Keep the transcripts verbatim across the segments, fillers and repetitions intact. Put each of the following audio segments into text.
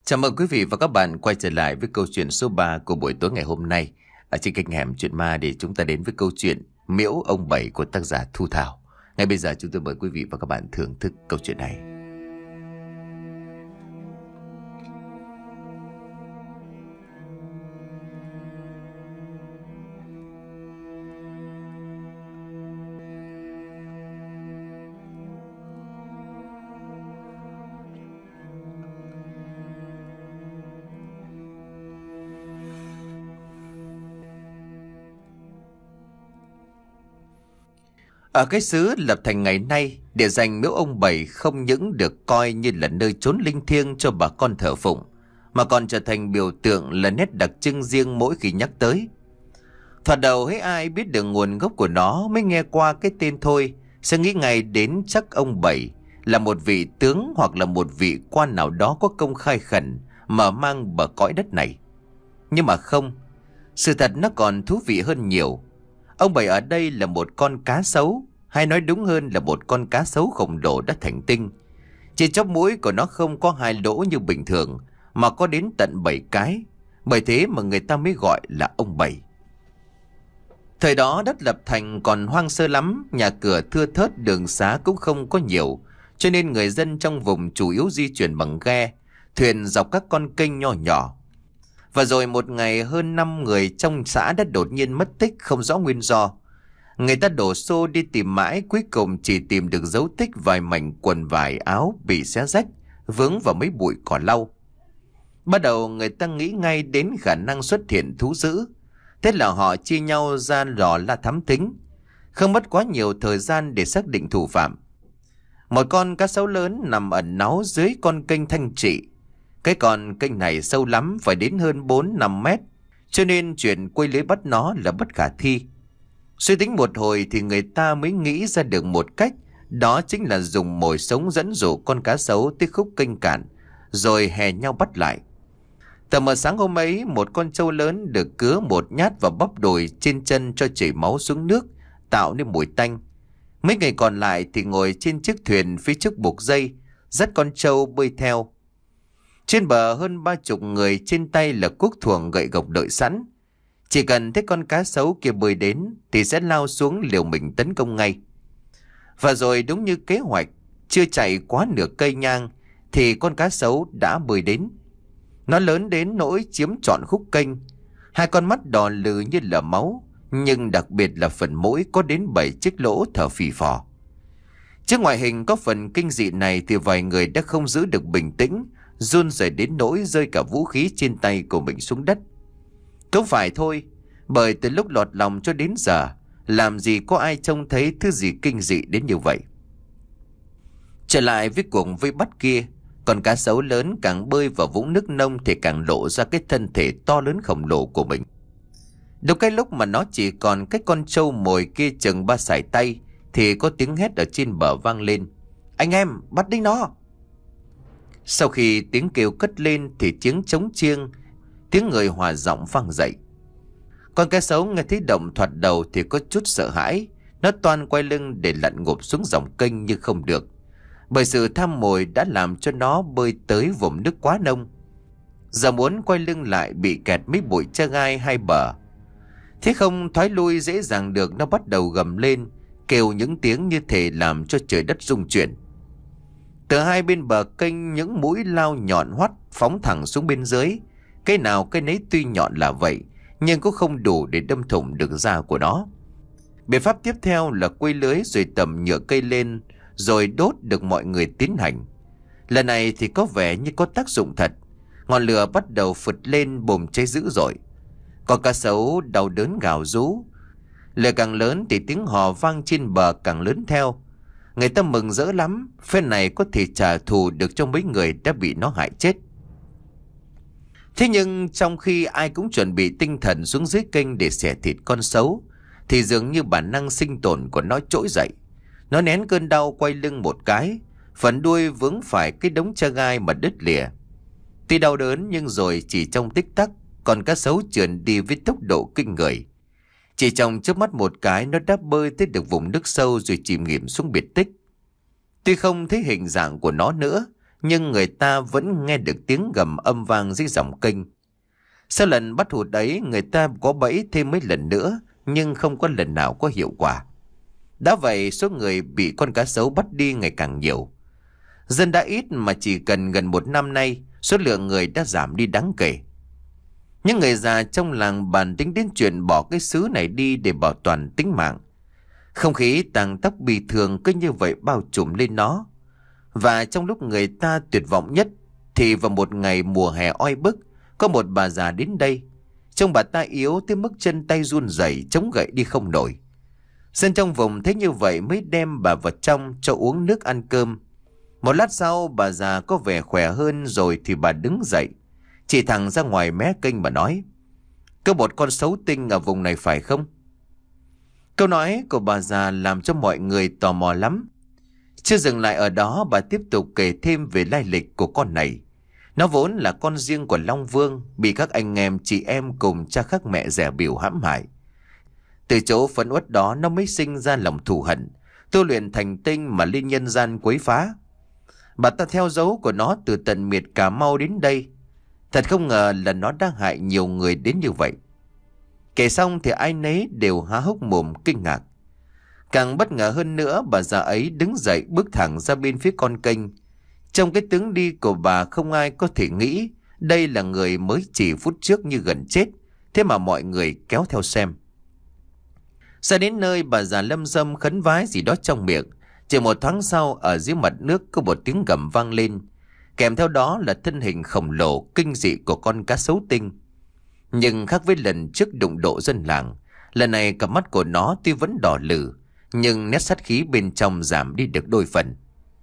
Chào mừng quý vị và các bạn quay trở lại với câu chuyện số ba của buổi tối ngày hôm nay ở trên kênh Hẻm Chuyện Ma, để chúng ta đến với câu chuyện Miễu ông Bảy của tác giả Thu Thảo. Ngay bây giờ chúng tôi mời quý vị và các bạn thưởng thức câu chuyện này. Ở cái xứ Lập Thành ngày nay, địa danh Miễu ông Bảy không những được coi như là nơi trốn linh thiêng cho bà con thờ phụng, mà còn trở thành biểu tượng là nét đặc trưng riêng mỗi khi nhắc tới. Thoạt đầu hễ ai biết được nguồn gốc của nó mới nghe qua cái tên thôi sẽ nghĩ ngay đến chắc ông Bảy là một vị tướng hoặc là một vị quan nào đó có công khai khẩn mở mang bờ cõi đất này. Nhưng mà không, sự thật nó còn thú vị hơn nhiều. Ông Bảy ở đây là một con cá sấu, hay nói đúng hơn là một con cá sấu khổng lồ đã thành tinh. Trên chóp mũi của nó không có hai lỗ như bình thường, mà có đến tận bảy cái. Bởi thế mà người ta mới gọi là ông Bảy. Thời đó đất Lập Thành còn hoang sơ lắm, nhà cửa thưa thớt, đường xá cũng không có nhiều, cho nên người dân trong vùng chủ yếu di chuyển bằng ghe, thuyền dọc các con kênh nhỏ nhỏ. Và rồi một ngày hơn năm người trong xã đã đột nhiên mất tích không rõ nguyên do. Người ta đổ xô đi tìm mãi, cuối cùng chỉ tìm được dấu tích vài mảnh quần vải áo bị xé rách, vướng vào mấy bụi cỏ lau. Bắt đầu người ta nghĩ ngay đến khả năng xuất hiện thú dữ. Thế là họ chia nhau ra lò la thám thính. Không mất quá nhiều thời gian để xác định thủ phạm. Một con cá sấu lớn nằm ẩn náu dưới con kênh Thanh Trị. Cái con kênh này sâu lắm, phải đến hơn bốn năm mét, cho nên chuyện quây lưới bắt nó là bất khả thi. Suy tính một hồi thì người ta mới nghĩ ra được một cách, đó chính là dùng mồi sống dẫn dụ con cá sấu tới khúc kênh cạn, rồi hè nhau bắt lại. Tầm mờ sáng hôm ấy, một con trâu lớn được cứa một nhát vào bắp đùi trên chân cho chảy máu xuống nước, tạo nên mùi tanh. Mấy người còn lại thì ngồi trên chiếc thuyền phía trước buộc dây, dắt con trâu bơi theo. Trên bờ hơn ba chục người, trên tay là cuốc thuồng gậy gộc đợi sẵn. Chỉ cần thấy con cá sấu kia bơi đến thì sẽ lao xuống liều mình tấn công ngay. Và rồi đúng như kế hoạch, chưa chạy quá nửa cây nhang thì con cá sấu đã bơi đến. Nó lớn đến nỗi chiếm trọn khúc kênh. Hai con mắt đỏ lừ như là máu, nhưng đặc biệt là phần mũi có đến bảy chiếc lỗ thở phì phò. Trước ngoại hình có phần kinh dị này thì vài người đã không giữ được bình tĩnh, run rẩy đến nỗi rơi cả vũ khí trên tay của mình xuống đất. Cũng phải thôi, bởi từ lúc lọt lòng cho đến giờ, làm gì có ai trông thấy thứ gì kinh dị đến như vậy. Trở lại với cuộc vây bắt kia, con cá sấu lớn càng bơi vào vũng nước nông thì càng lộ ra cái thân thể to lớn khổng lồ của mình. Đúng cái lúc mà nó chỉ còn cái con trâu mồi kia chừng ba sải tay thì có tiếng hét ở trên bờ vang lên: "Anh em, bắt đi nó!" Sau khi tiếng kêu cất lên thì tiếng trống chiêng, tiếng người hòa giọng vang dậy. Con cá sấu nghe thấy động thoạt đầu thì có chút sợ hãi. Nó toan quay lưng để lặn ngụp xuống dòng kênh nhưng không được, bởi sự tham mồi đã làm cho nó bơi tới vùng nước quá nông. Giờ muốn quay lưng lại bị kẹt mấy bụi tre gai hai bờ. Thế không thoái lui dễ dàng được, nó bắt đầu gầm lên, kêu những tiếng như thể làm cho trời đất rung chuyển. Từ hai bên bờ kênh những mũi lao nhọn hoắt phóng thẳng xuống bên dưới. Cái nào cái nấy tuy nhọn là vậy, nhưng cũng không đủ để đâm thủng được da của nó. Biện pháp tiếp theo là quây lưới rồi tầm nhựa cây lên, rồi đốt được mọi người tiến hành. Lần này thì có vẻ như có tác dụng thật. Ngọn lửa bắt đầu phụt lên bùng cháy dữ dội. Con cá sấu đau đớn gào rú. Lửa càng lớn thì tiếng hò vang trên bờ càng lớn theo. Người ta mừng rỡ lắm, phen này có thể trả thù được cho mấy người đã bị nó hại chết. Thế nhưng trong khi ai cũng chuẩn bị tinh thần xuống dưới kênh để xẻ thịt con sấu, thì dường như bản năng sinh tồn của nó trỗi dậy. Nó nén cơn đau quay lưng một cái, phần đuôi vướng phải cái đống tre gai mà đứt lìa. Tuy đau đớn nhưng rồi chỉ trong tích tắc, con cá sấu trườn đi với tốc độ kinh người. Chỉ trong chớp mắt một cái, nó đã bơi tới được vùng nước sâu rồi chìm nghỉm xuống biệt tích. Tuy không thấy hình dạng của nó nữa, nhưng người ta vẫn nghe được tiếng gầm âm vang dưới dòng kênh. Sau lần bắt hụt ấy, người ta có bẫy thêm mấy lần nữa, nhưng không có lần nào có hiệu quả. Đã vậy, số người bị con cá sấu bắt đi ngày càng nhiều. Dân đã ít mà chỉ cần gần một năm nay, số lượng người đã giảm đi đáng kể. Những người già trong làng bàn tính đến chuyện bỏ cái xứ này đi để bảo toàn tính mạng. Không khí tang tóc bi thường cứ như vậy bao trùm lên nó. Và trong lúc người ta tuyệt vọng nhất, thì vào một ngày mùa hè oi bức, có một bà già đến đây. Trông bà ta yếu tới mức chân tay run rẩy, chống gậy đi không nổi. Dân trong vùng thấy như vậy mới đem bà vào trong cho uống nước ăn cơm. Một lát sau bà già có vẻ khỏe hơn rồi thì bà đứng dậy, chỉ thẳng ra ngoài mé kênh mà nói: "Có một con sấu tinh ở vùng này phải không?" Câu nói của bà già làm cho mọi người tò mò lắm. Chưa dừng lại ở đó, bà tiếp tục kể thêm về lai lịch của con này. Nó vốn là con riêng của Long Vương, bị các anh em chị em cùng cha khác mẹ dè bỉu hãm hại. Từ chỗ phẫn uất đó nó mới sinh ra lòng thù hận, tu luyện thành tinh mà lên nhân gian quấy phá. Bà ta theo dấu của nó từ tận miệt Cà Mau đến đây. Thật không ngờ là nó đã hại nhiều người đến như vậy. Kể xong thì ai nấy đều há hốc mồm kinh ngạc. Càng bất ngờ hơn nữa, bà già ấy đứng dậy bước thẳng ra bên phía con kênh. Trong cái tướng đi của bà không ai có thể nghĩ đây là người mới chỉ phút trước như gần chết, thế mà mọi người kéo theo xem. Ra đến nơi, bà già lâm dâm khấn vái gì đó trong miệng. Chỉ một thoáng sau, ở dưới mặt nước có một tiếng gầm vang lên, kèm theo đó là thân hình khổng lồ kinh dị của con cá sấu tinh. Nhưng khác với lần trước đụng độ dân làng, lần này cặp mắt của nó tuy vẫn đỏ lử, nhưng nét sát khí bên trong giảm đi được đôi phần.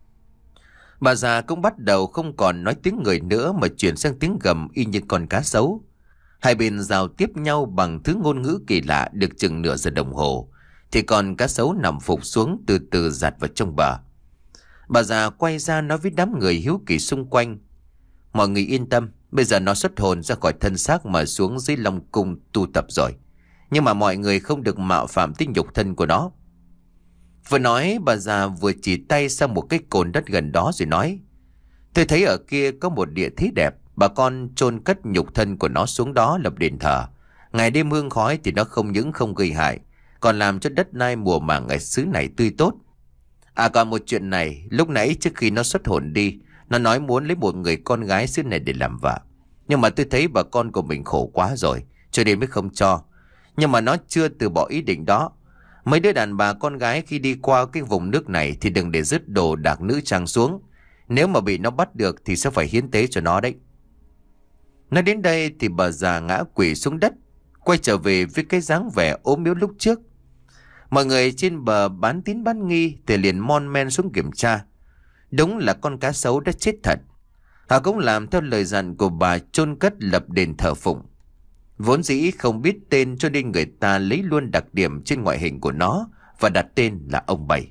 Bà già cũng bắt đầu không còn nói tiếng người nữa mà chuyển sang tiếng gầm y như con cá sấu. Hai bên giao tiếp nhau bằng thứ ngôn ngữ kỳ lạ được chừng nửa giờ đồng hồ, thì con cá sấu nằm phục xuống từ từ giạt vào trong bờ. Bà già quay ra nói với đám người hiếu kỳ xung quanh: "Mọi người yên tâm, bây giờ nó xuất hồn ra khỏi thân xác mà xuống dưới Long Cung tu tập rồi. Nhưng mà mọi người không được mạo phạm tới nhục thân của nó." Vừa nói, bà già vừa chỉ tay sang một cái cồn đất gần đó rồi nói: "Tôi thấy ở kia có một địa thế đẹp, bà con chôn cất nhục thân của nó xuống đó lập đền thờ. Ngày đêm hương khói thì nó không những không gây hại, còn làm cho đất đai mùa màng ở xứ này tươi tốt. À còn một chuyện này, lúc nãy trước khi nó xuất hồn đi, nó nói muốn lấy một người con gái xứ này để làm vợ. Nhưng mà tôi thấy bà con của mình khổ quá rồi, cho nên mới không cho. Nhưng mà nó chưa từ bỏ ý định đó. Mấy đứa đàn bà con gái khi đi qua cái vùng nước này thì đừng để dứt đồ đạc nữ trang xuống. Nếu mà bị nó bắt được thì sẽ phải hiến tế cho nó đấy." Nói đến đây thì bà già ngã quỵ xuống đất, quay trở về với cái dáng vẻ ốm yếu lúc trước. Mọi người trên bờ bán tín bán nghi thì liền mon men xuống kiểm tra. Đúng là con cá sấu đã chết thật. Họ cũng làm theo lời dặn của bà, chôn cất lập đền thờ phụng. Vốn dĩ không biết tên cho nên người ta lấy luôn đặc điểm trên ngoại hình của nó và đặt tên là ông Bảy.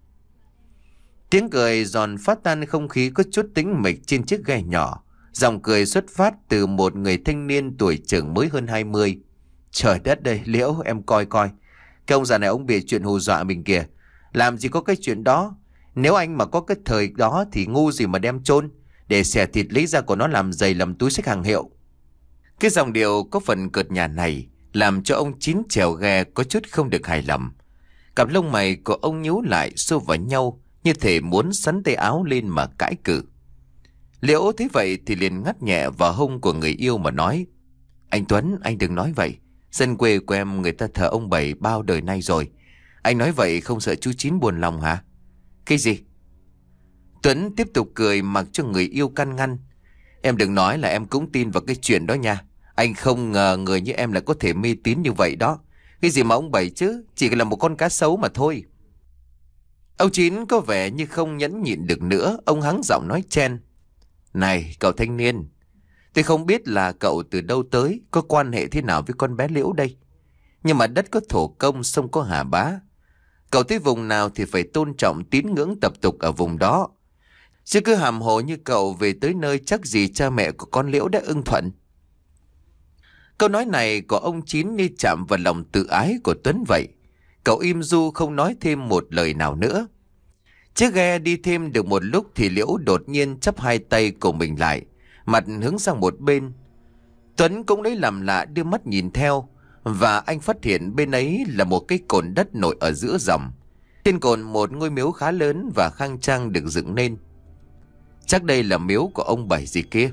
Tiếng cười giòn phát tan không khí có chút tĩnh mịch trên chiếc ghe nhỏ. Dòng cười xuất phát từ một người thanh niên tuổi chừng mới hơn hai mươi. "Trời đất ơi, Liễu, em coi coi. Cái ông già này ông bịa chuyện hù dọa mình kìa. Làm gì có cái chuyện đó. Nếu anh mà có cái thời đó thì ngu gì mà đem chôn, để xẻ thịt lấy ra của nó làm giày làm túi xách hàng hiệu." Cái dòng điệu có phần cợt nhả này làm cho ông Chín chèo ghe có chút không được hài lòng. Cặp lông mày của ông nhíu lại xô vào nhau, như thể muốn sắn tay áo lên mà cãi cự. Liễu thấy vậy thì liền ngắt nhẹ vào hông của người yêu mà nói: "Anh Tuấn, anh đừng nói vậy. Dân quê của em người ta thờ ông Bảy bao đời nay rồi. Anh nói vậy không sợ chú Chín buồn lòng hả?" "Cái gì?" Tuấn tiếp tục cười mặc cho người yêu can ngăn: "Em đừng nói là em cũng tin vào cái chuyện đó nha. Anh không ngờ người như em lại có thể mê tín như vậy đó. Cái gì mà ông Bảy chứ, chỉ là một con cá sấu mà thôi." Ông Chín có vẻ như không nhẫn nhịn được nữa, ông hắng giọng nói chen: "Này cậu thanh niên, tôi không biết là cậu từ đâu tới, có quan hệ thế nào với con bé Liễu đây. Nhưng mà đất có thổ công, sông có hà bá. Cậu tới vùng nào thì phải tôn trọng tín ngưỡng tập tục ở vùng đó. Chứ cứ hàm hồ như cậu về tới nơi chắc gì cha mẹ của con Liễu đã ưng thuận." Câu nói này của ông Chín như chạm vào lòng tự ái của Tuấn vậy. Cậu im du không nói thêm một lời nào nữa. Chiếc ghe đi thêm được một lúc thì Liễu đột nhiên chắp hai tay của mình lại, mặt hướng sang một bên. Tuấn cũng lấy làm lạ đưa mắt nhìn theo, và anh phát hiện bên ấy là một cái cồn đất nổi ở giữa dòng. Trên cồn một ngôi miếu khá lớn và khang trang được dựng nên. Chắc đây là miếu của ông Bảy gì kia.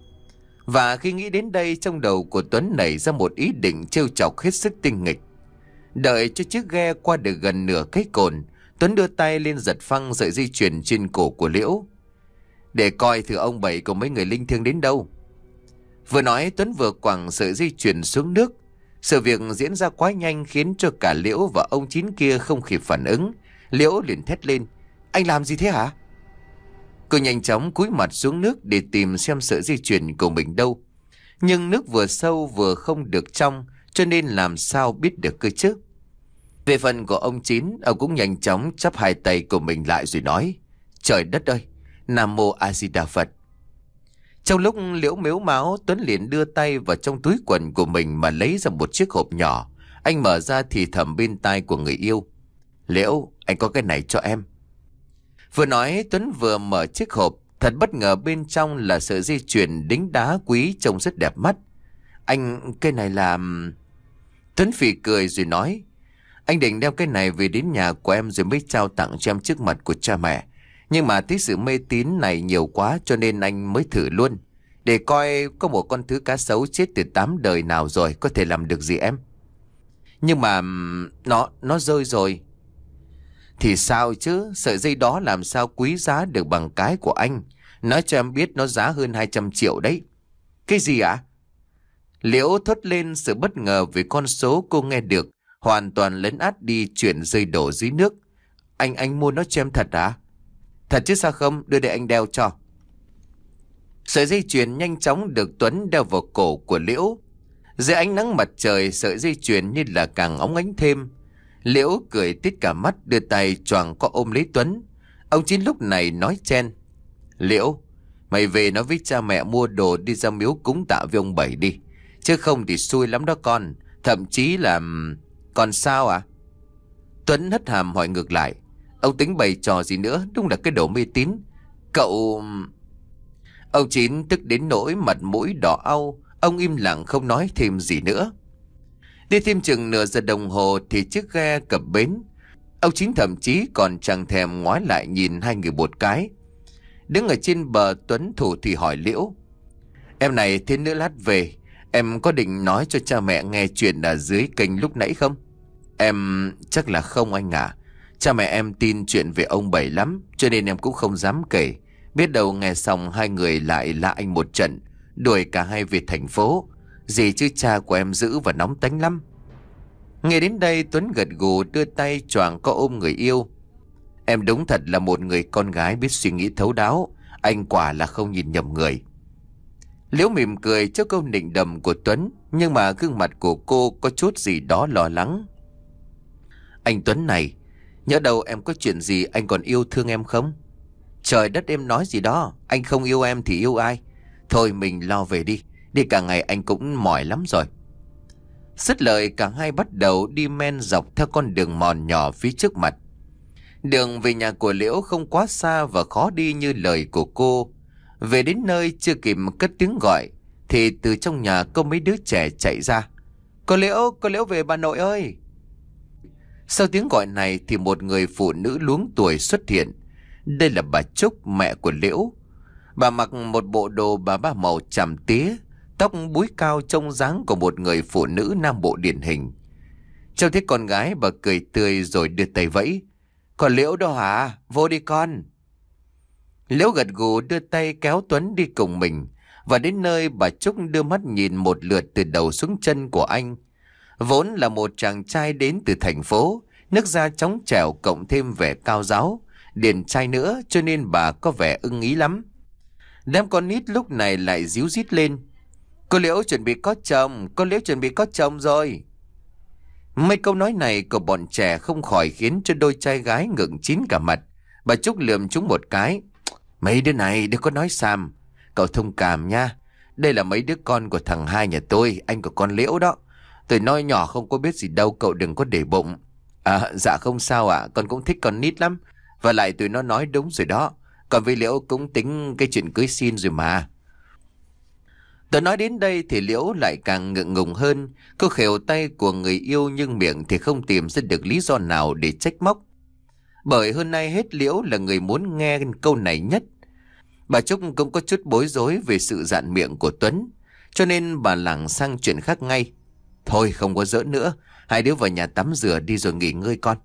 Và khi nghĩ đến đây, trong đầu của Tuấn nảy ra một ý định trêu chọc hết sức tinh nghịch. Đợi cho chiếc ghe qua được gần nửa cái cồn, Tuấn đưa tay lên giật phăng sợi dây chuyền trên cổ của Liễu, để coi thử ông Bảy cùng mấy người linh thiêng đến đâu. Vừa nói, Tuấn vừa quẳng sợi dây chuyền xuống nước. Sự việc diễn ra quá nhanh khiến cho cả Liễu và ông Chín kia không kịp phản ứng. Liễu liền thét lên: "Anh làm gì thế hả?" Cô nhanh chóng cúi mặt xuống nước để tìm xem sợi dây chuyền của mình đâu. Nhưng nước vừa sâu vừa không được trong, cho nên làm sao biết được cơ chứ. Về phần của ông Chín, ông cũng nhanh chóng chắp hai tay của mình lại rồi nói: "Trời đất ơi, Nam Mô A Di Đà Phật." Trong lúc Liễu mếu máo, Tuấn liền đưa tay vào trong túi quần của mình mà lấy ra một chiếc hộp nhỏ. Anh mở ra thì thầm bên tai của người yêu: "Liễu, anh có cái này cho em." Vừa nói, Tuấn vừa mở chiếc hộp. Thật bất ngờ, bên trong là sợi dây chuyền đính đá quý trông rất đẹp mắt. "Anh, cái này là..." Tuấn phì cười rồi nói: "Anh định đem cái này về đến nhà của em rồi mới trao tặng cho em trước mặt của cha mẹ. Nhưng mà thấy sự mê tín này nhiều quá cho nên anh mới thử luôn, để coi có một con thứ cá sấu chết từ tám đời nào rồi có thể làm được gì em." "Nhưng mà nó nó rơi rồi." "Thì sao chứ, sợi dây đó làm sao quý giá được bằng cái của anh. Nói cho em biết, nó giá hơn hai trăm triệu đấy." "Cái gì ạ?" Liễu thốt lên, sự bất ngờ vì con số cô nghe được hoàn toàn lấn át đi chuyện rơi đổ dưới nước. Anh anh mua nó cho em thật à?" "Thật chứ sao không, đưa để anh đeo cho." Sợi dây chuyền nhanh chóng được Tuấn đeo vào cổ của Liễu. Dưới ánh nắng mặt trời, sợi dây chuyền như là càng óng ánh thêm. Liễu cười tít cả mắt, đưa tay choàng có ôm lấy Tuấn. Ông Chín lúc này nói chen: "Liễu, mày về nói với cha mẹ mua đồ đi ra miếu cúng tạ với ông Bảy đi, chứ không thì xui lắm đó con. Thậm chí là..." "Còn sao à?" Tuấn hất hàm hỏi ngược lại: "Ông tính bày trò gì nữa? Đúng là cái đồ mê tín. Cậu..." Ông Chín tức đến nỗi mặt mũi đỏ au. Ông im lặng không nói thêm gì nữa. Đi thêm chừng nửa giờ đồng hồ thì chiếc ghe cập bến. Ông Chín thậm chí còn chẳng thèm ngoái lại nhìn hai người một cái. Đứng ở trên bờ, Tuấn thủ thì hỏi Liễu: "Em này, thế nữa lát về em có định nói cho cha mẹ nghe chuyện ở dưới kênh lúc nãy không?" "Em chắc là không anh ạ. Cha mẹ em tin chuyện về ông Bảy lắm, cho nên em cũng không dám kể. Biết đâu nghe xong hai người lại la anh một trận, đuổi cả hai về thành phố. Gì chứ cha của em dữ và nóng tánh lắm." Nghe đến đây, Tuấn gật gù, đưa tay choàng co ôm người yêu. "Em đúng thật là một người con gái biết suy nghĩ thấu đáo. Anh quả là không nhìn nhầm người." Liễu mỉm cười trước câu nịnh đầm của Tuấn, nhưng mà gương mặt của cô có chút gì đó lo lắng. "Anh Tuấn này, nhỡ đâu em có chuyện gì anh còn yêu thương em không?" "Trời đất, em nói gì đó, anh không yêu em thì yêu ai? Thôi mình lo về đi, đi cả ngày anh cũng mỏi lắm rồi." Dứt lời, cả hai bắt đầu đi men dọc theo con đường mòn nhỏ phía trước mặt. Đường về nhà của Liễu không quá xa và khó đi như lời của cô. Về đến nơi chưa kịp cất tiếng gọi thì từ trong nhà có mấy đứa trẻ chạy ra: "Cô Liễu, cô Liễu về bà nội ơi!" Sau tiếng gọi này thì một người phụ nữ luống tuổi xuất hiện. Đây là bà Trúc, mẹ của Liễu. Bà mặc một bộ đồ bà ba màu chàm tía, tóc búi cao trông dáng của một người phụ nữ Nam Bộ điển hình. Trông thấy con gái, bà cười tươi rồi đưa tay vẫy: "Còn Liễu đâu hả? Vô đi con." Liễu gật gù đưa tay kéo Tuấn đi cùng mình. Và đến nơi, bà Trúc đưa mắt nhìn một lượt từ đầu xuống chân của anh. Vốn là một chàng trai đến từ thành phố, nước da trắng trẻo cộng thêm vẻ cao ráo, điển trai nữa, cho nên bà có vẻ ưng ý lắm. Đám con nít lúc này lại ríu rít lên: "Cô Liễu chuẩn bị có chồng, cô Liễu chuẩn bị có chồng rồi." Mấy câu nói này của bọn trẻ không khỏi khiến cho đôi trai gái ngượng chín cả mặt. Bà Trúc lườm chúng một cái: "Mấy đứa này đừng có nói xàm. Cậu thông cảm nha. Đây là mấy đứa con của thằng hai nhà tôi, anh của con Liễu đó. Tôi nói nhỏ không có biết gì đâu, cậu đừng có để bụng." "À, dạ không sao ạ, con cũng thích con nít lắm. Và lại tụi nó nói đúng rồi đó. Còn với Liễu cũng tính cái chuyện cưới xin rồi mà. Tôi nói đến đây thì Liễu lại càng ngượng ngùng hơn. Cô khều tay của người yêu nhưng miệng thì không tìm ra được lý do nào để trách móc. Bởi hơn nay hết Liễu là người muốn nghe câu này nhất. Bà Trúc cũng có chút bối rối về sự dạn miệng của Tuấn, cho nên bà lảng sang chuyện khác ngay. Thôi không có giỡn nữa, hai đứa vào nhà tắm rửa đi rồi nghỉ ngơi con.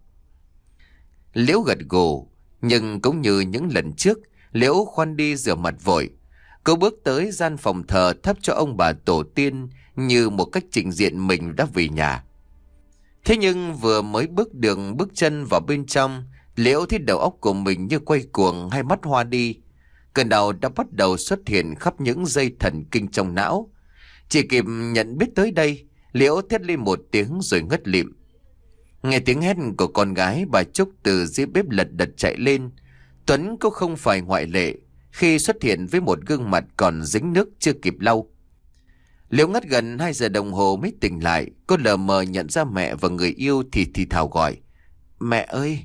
Liễu gật gù, nhưng cũng như những lần trước, Liễu khoan đi rửa mặt vội. Cô bước tới gian phòng thờ thắp cho ông bà tổ tiên như một cách trình diện mình đã về nhà. Thế nhưng vừa mới bước đường bước chân vào bên trong, Liễu thấy đầu óc của mình như quay cuồng, hai mắt hoa đi. Cơn đau đã bắt đầu xuất hiện khắp những dây thần kinh trong não. Chỉ kịp nhận biết tới đây, Liễu thét lên một tiếng rồi ngất lịm. Nghe tiếng hét của con gái, bà Trúc từ dưới bếp lật đật chạy lên. Tuấn cũng không phải ngoại lệ khi xuất hiện với một gương mặt còn dính nước chưa kịp lau. Liễu ngất gần hai giờ đồng hồ mới tỉnh lại. Cô lờ mờ nhận ra mẹ và người yêu thì thì thào gọi: "Mẹ ơi!"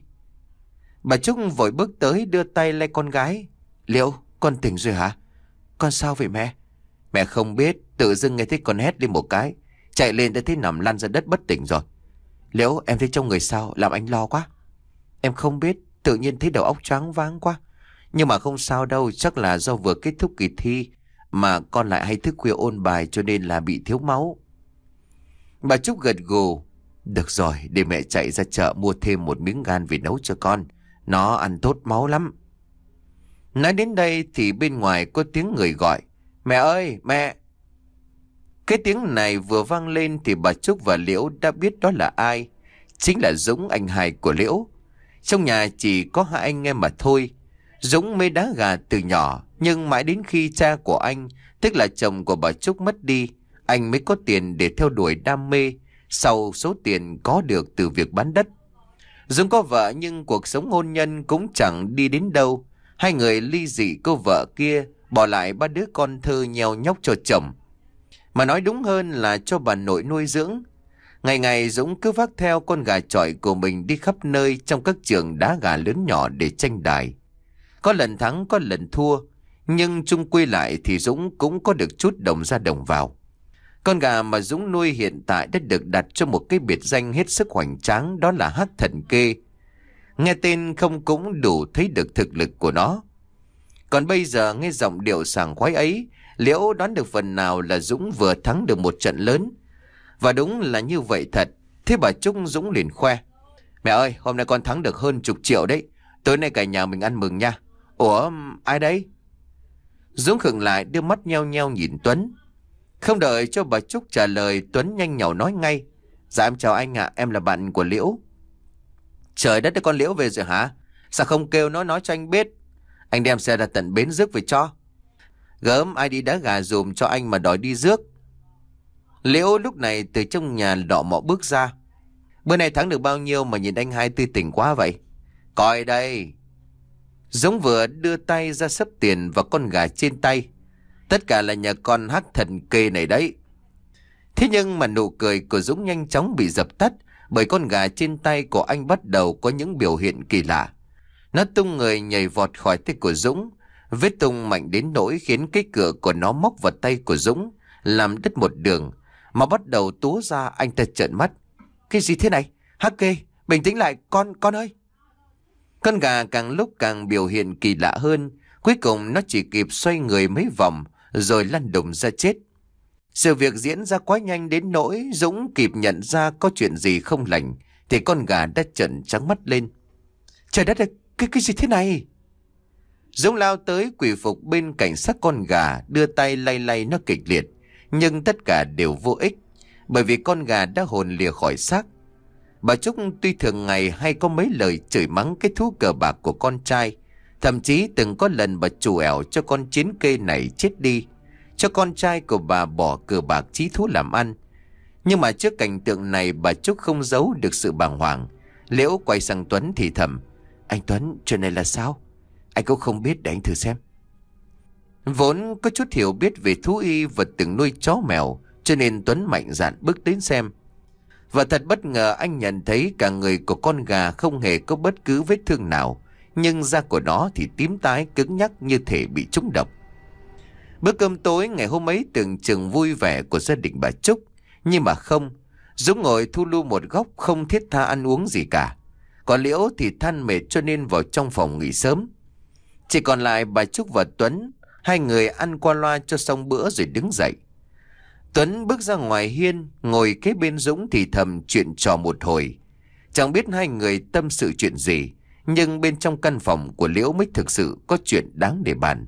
Bà Trúc vội bước tới đưa tay lay con gái. "Liễu, con tỉnh rồi hả? Con sao vậy mẹ?" "Mẹ không biết, tự dưng nghe thấy con hét lên một cái, chạy lên đã thấy nằm lăn ra đất bất tỉnh rồi." "Liễu, em thấy trong người sao, làm anh lo quá." "Em không biết, tự nhiên thấy đầu óc choáng váng quá. Nhưng mà không sao đâu, chắc là do vừa kết thúc kỳ thi mà con lại hay thức khuya ôn bài cho nên là bị thiếu máu." Bà Trúc gật gù. "Được rồi, để mẹ chạy ra chợ mua thêm một miếng gan về nấu cho con. Nó ăn tốt máu lắm." Nói đến đây thì bên ngoài có tiếng người gọi: "Mẹ ơi, mẹ!" Cái tiếng này vừa vang lên thì bà Trúc và Liễu đã biết đó là ai. Chính là Dũng, anh hai của Liễu. Trong nhà chỉ có hai anh em mà thôi. Dũng mê đá gà từ nhỏ, nhưng mãi đến khi cha của anh, tức là chồng của bà Trúc mất đi, anh mới có tiền để theo đuổi đam mê sau số tiền có được từ việc bán đất. Dũng có vợ nhưng cuộc sống hôn nhân cũng chẳng đi đến đâu. Hai người ly dị, cô vợ kia bỏ lại ba đứa con thơ nheo nhóc cho chồng, mà nói đúng hơn là cho bà nội nuôi dưỡng. Ngày ngày Dũng cứ vác theo con gà chọi của mình đi khắp nơi trong các trường đá gà lớn nhỏ để tranh đài. Có lần thắng, có lần thua, nhưng chung quy lại thì Dũng cũng có được chút đồng ra đồng vào. Con gà mà Dũng nuôi hiện tại đã được đặt cho một cái biệt danh hết sức hoành tráng, đó là Hắc Thần Kê. Nghe tên không cũng đủ thấy được thực lực của nó. Còn bây giờ nghe giọng điệu sảng khoái ấy, Liễu đoán được phần nào là Dũng vừa thắng được một trận lớn. Và đúng là như vậy thật. Thế bà Trúc Dũng liền khoe: "Mẹ ơi, hôm nay con thắng được hơn chục triệu đấy. Tối nay cả nhà mình ăn mừng nha." "Ủa, ai đấy?" Dũng khựng lại, đưa mắt nheo nheo nhìn Tuấn. Không đợi cho bà Trúc trả lời, Tuấn nhanh nhảu nói ngay: "Dạ em chào anh ạ, à, em là bạn của Liễu." "Trời đất ơi, con Liễu về rồi hả? Sao không kêu nó nói cho anh biết? Anh đem xe ra tận bến rước về cho." "Gớm, ai đi đá gà dùm cho anh mà đòi đi rước." Liễu lúc này từ trong nhà lọ mọ bước ra. "Bữa nay thắng được bao nhiêu mà nhìn anh hai tươi tỉnh quá vậy?" "Coi đây." Dũng vừa đưa tay ra xấp tiền vào con gà trên tay. "Tất cả là nhờ con Hắc Thần Kê này đấy." Thế nhưng mà nụ cười của Dũng nhanh chóng bị dập tắt, bởi con gà trên tay của anh bắt đầu có những biểu hiện kỳ lạ. Nó tung người nhảy vọt khỏi tay của Dũng. Vết tung mạnh đến nỗi khiến cái cửa của nó móc vào tay của Dũng, làm đứt một đường, mà bắt đầu túa ra. Anh ta trợn mắt: "Cái gì thế này? Hắc Kê, bình tĩnh lại con, con ơi." Con gà càng lúc càng biểu hiện kỳ lạ hơn. Cuối cùng nó chỉ kịp xoay người mấy vòng rồi lăn đùng ra chết. Sự việc diễn ra quá nhanh đến nỗi Dũng kịp nhận ra có chuyện gì không lành thì con gà đã trợn trắng mắt lên. "Trời đất ơi, cái, cái gì thế này?" Dũng lao tới quỳ phục bên cạnh xác con gà, đưa tay lay lay nó kịch liệt. Nhưng tất cả đều vô ích, bởi vì con gà đã hồn lìa khỏi xác. Bà Trúc tuy thường ngày hay có mấy lời chửi mắng cái thú cờ bạc của con trai, thậm chí từng có lần bà trù ẻo cho con chiến kê này chết đi, cho con trai của bà bỏ cờ bạc chí thú làm ăn. Nhưng mà trước cảnh tượng này, bà Trúc không giấu được sự bàng hoàng. Liễu quay sang Tuấn thì thầm: "Anh Tuấn, chuyện này là sao? Anh cũng không biết, để anh thử xem." Vốn có chút hiểu biết về thú y và từng nuôi chó mèo, cho nên Tuấn mạnh dạn bước đến xem. Và thật bất ngờ, anh nhận thấy cả người của con gà không hề có bất cứ vết thương nào, nhưng da của nó thì tím tái cứng nhắc như thể bị trúng độc. Bữa cơm tối ngày hôm ấy tưởng chừng vui vẻ của gia đình bà Trúc, nhưng mà không. Dũng ngồi thu lu một góc không thiết tha ăn uống gì cả. Còn Liễu thì than mệt cho nên vào trong phòng nghỉ sớm. Chỉ còn lại bà Trúc và Tuấn, hai người ăn qua loa cho xong bữa rồi đứng dậy. Tuấn bước ra ngoài hiên, ngồi kế bên Dũng thì thầm chuyện trò một hồi. Chẳng biết hai người tâm sự chuyện gì, nhưng bên trong căn phòng của Liễu mới thực sự có chuyện đáng để bàn.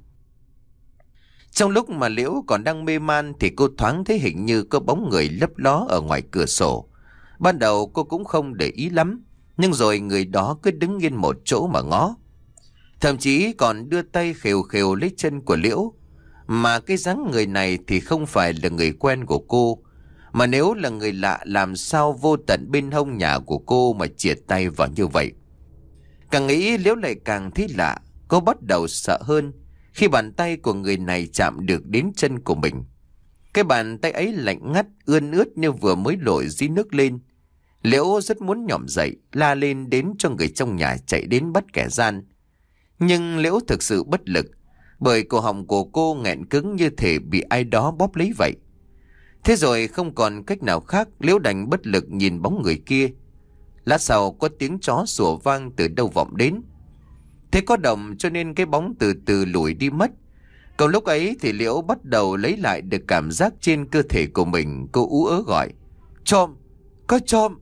Trong lúc mà Liễu còn đang mê man thì cô thoáng thấy hình như có bóng người lấp ló ở ngoài cửa sổ. Ban đầu cô cũng không để ý lắm, nhưng rồi người đó cứ đứng yên một chỗ mà ngó. Thậm chí còn đưa tay khều khều lấy chân của Liễu. Mà cái dáng người này thì không phải là người quen của cô. Mà nếu là người lạ làm sao vô tận bên hông nhà của cô mà chìa tay vào như vậy. Càng nghĩ Liễu lại càng thấy lạ. Cô bắt đầu sợ hơn khi bàn tay của người này chạm được đến chân của mình. Cái bàn tay ấy lạnh ngắt, ươn ướt như vừa mới lội dưới nước lên. Liễu rất muốn nhỏm dậy, la lên đến cho người trong nhà chạy đến bắt kẻ gian. Nhưng Liễu thực sự bất lực, bởi cổ họng của cô nghẹn cứng như thể bị ai đó bóp lấy vậy. Thế rồi không còn cách nào khác, Liễu đành bất lực nhìn bóng người kia. Lát sau có tiếng chó sủa vang từ đâu vọng đến. Thế có động cho nên cái bóng từ từ lùi đi mất. Còn lúc ấy thì Liễu bắt đầu lấy lại được cảm giác trên cơ thể của mình. Cô ú ớ gọi: "Trộm! Có trộm!"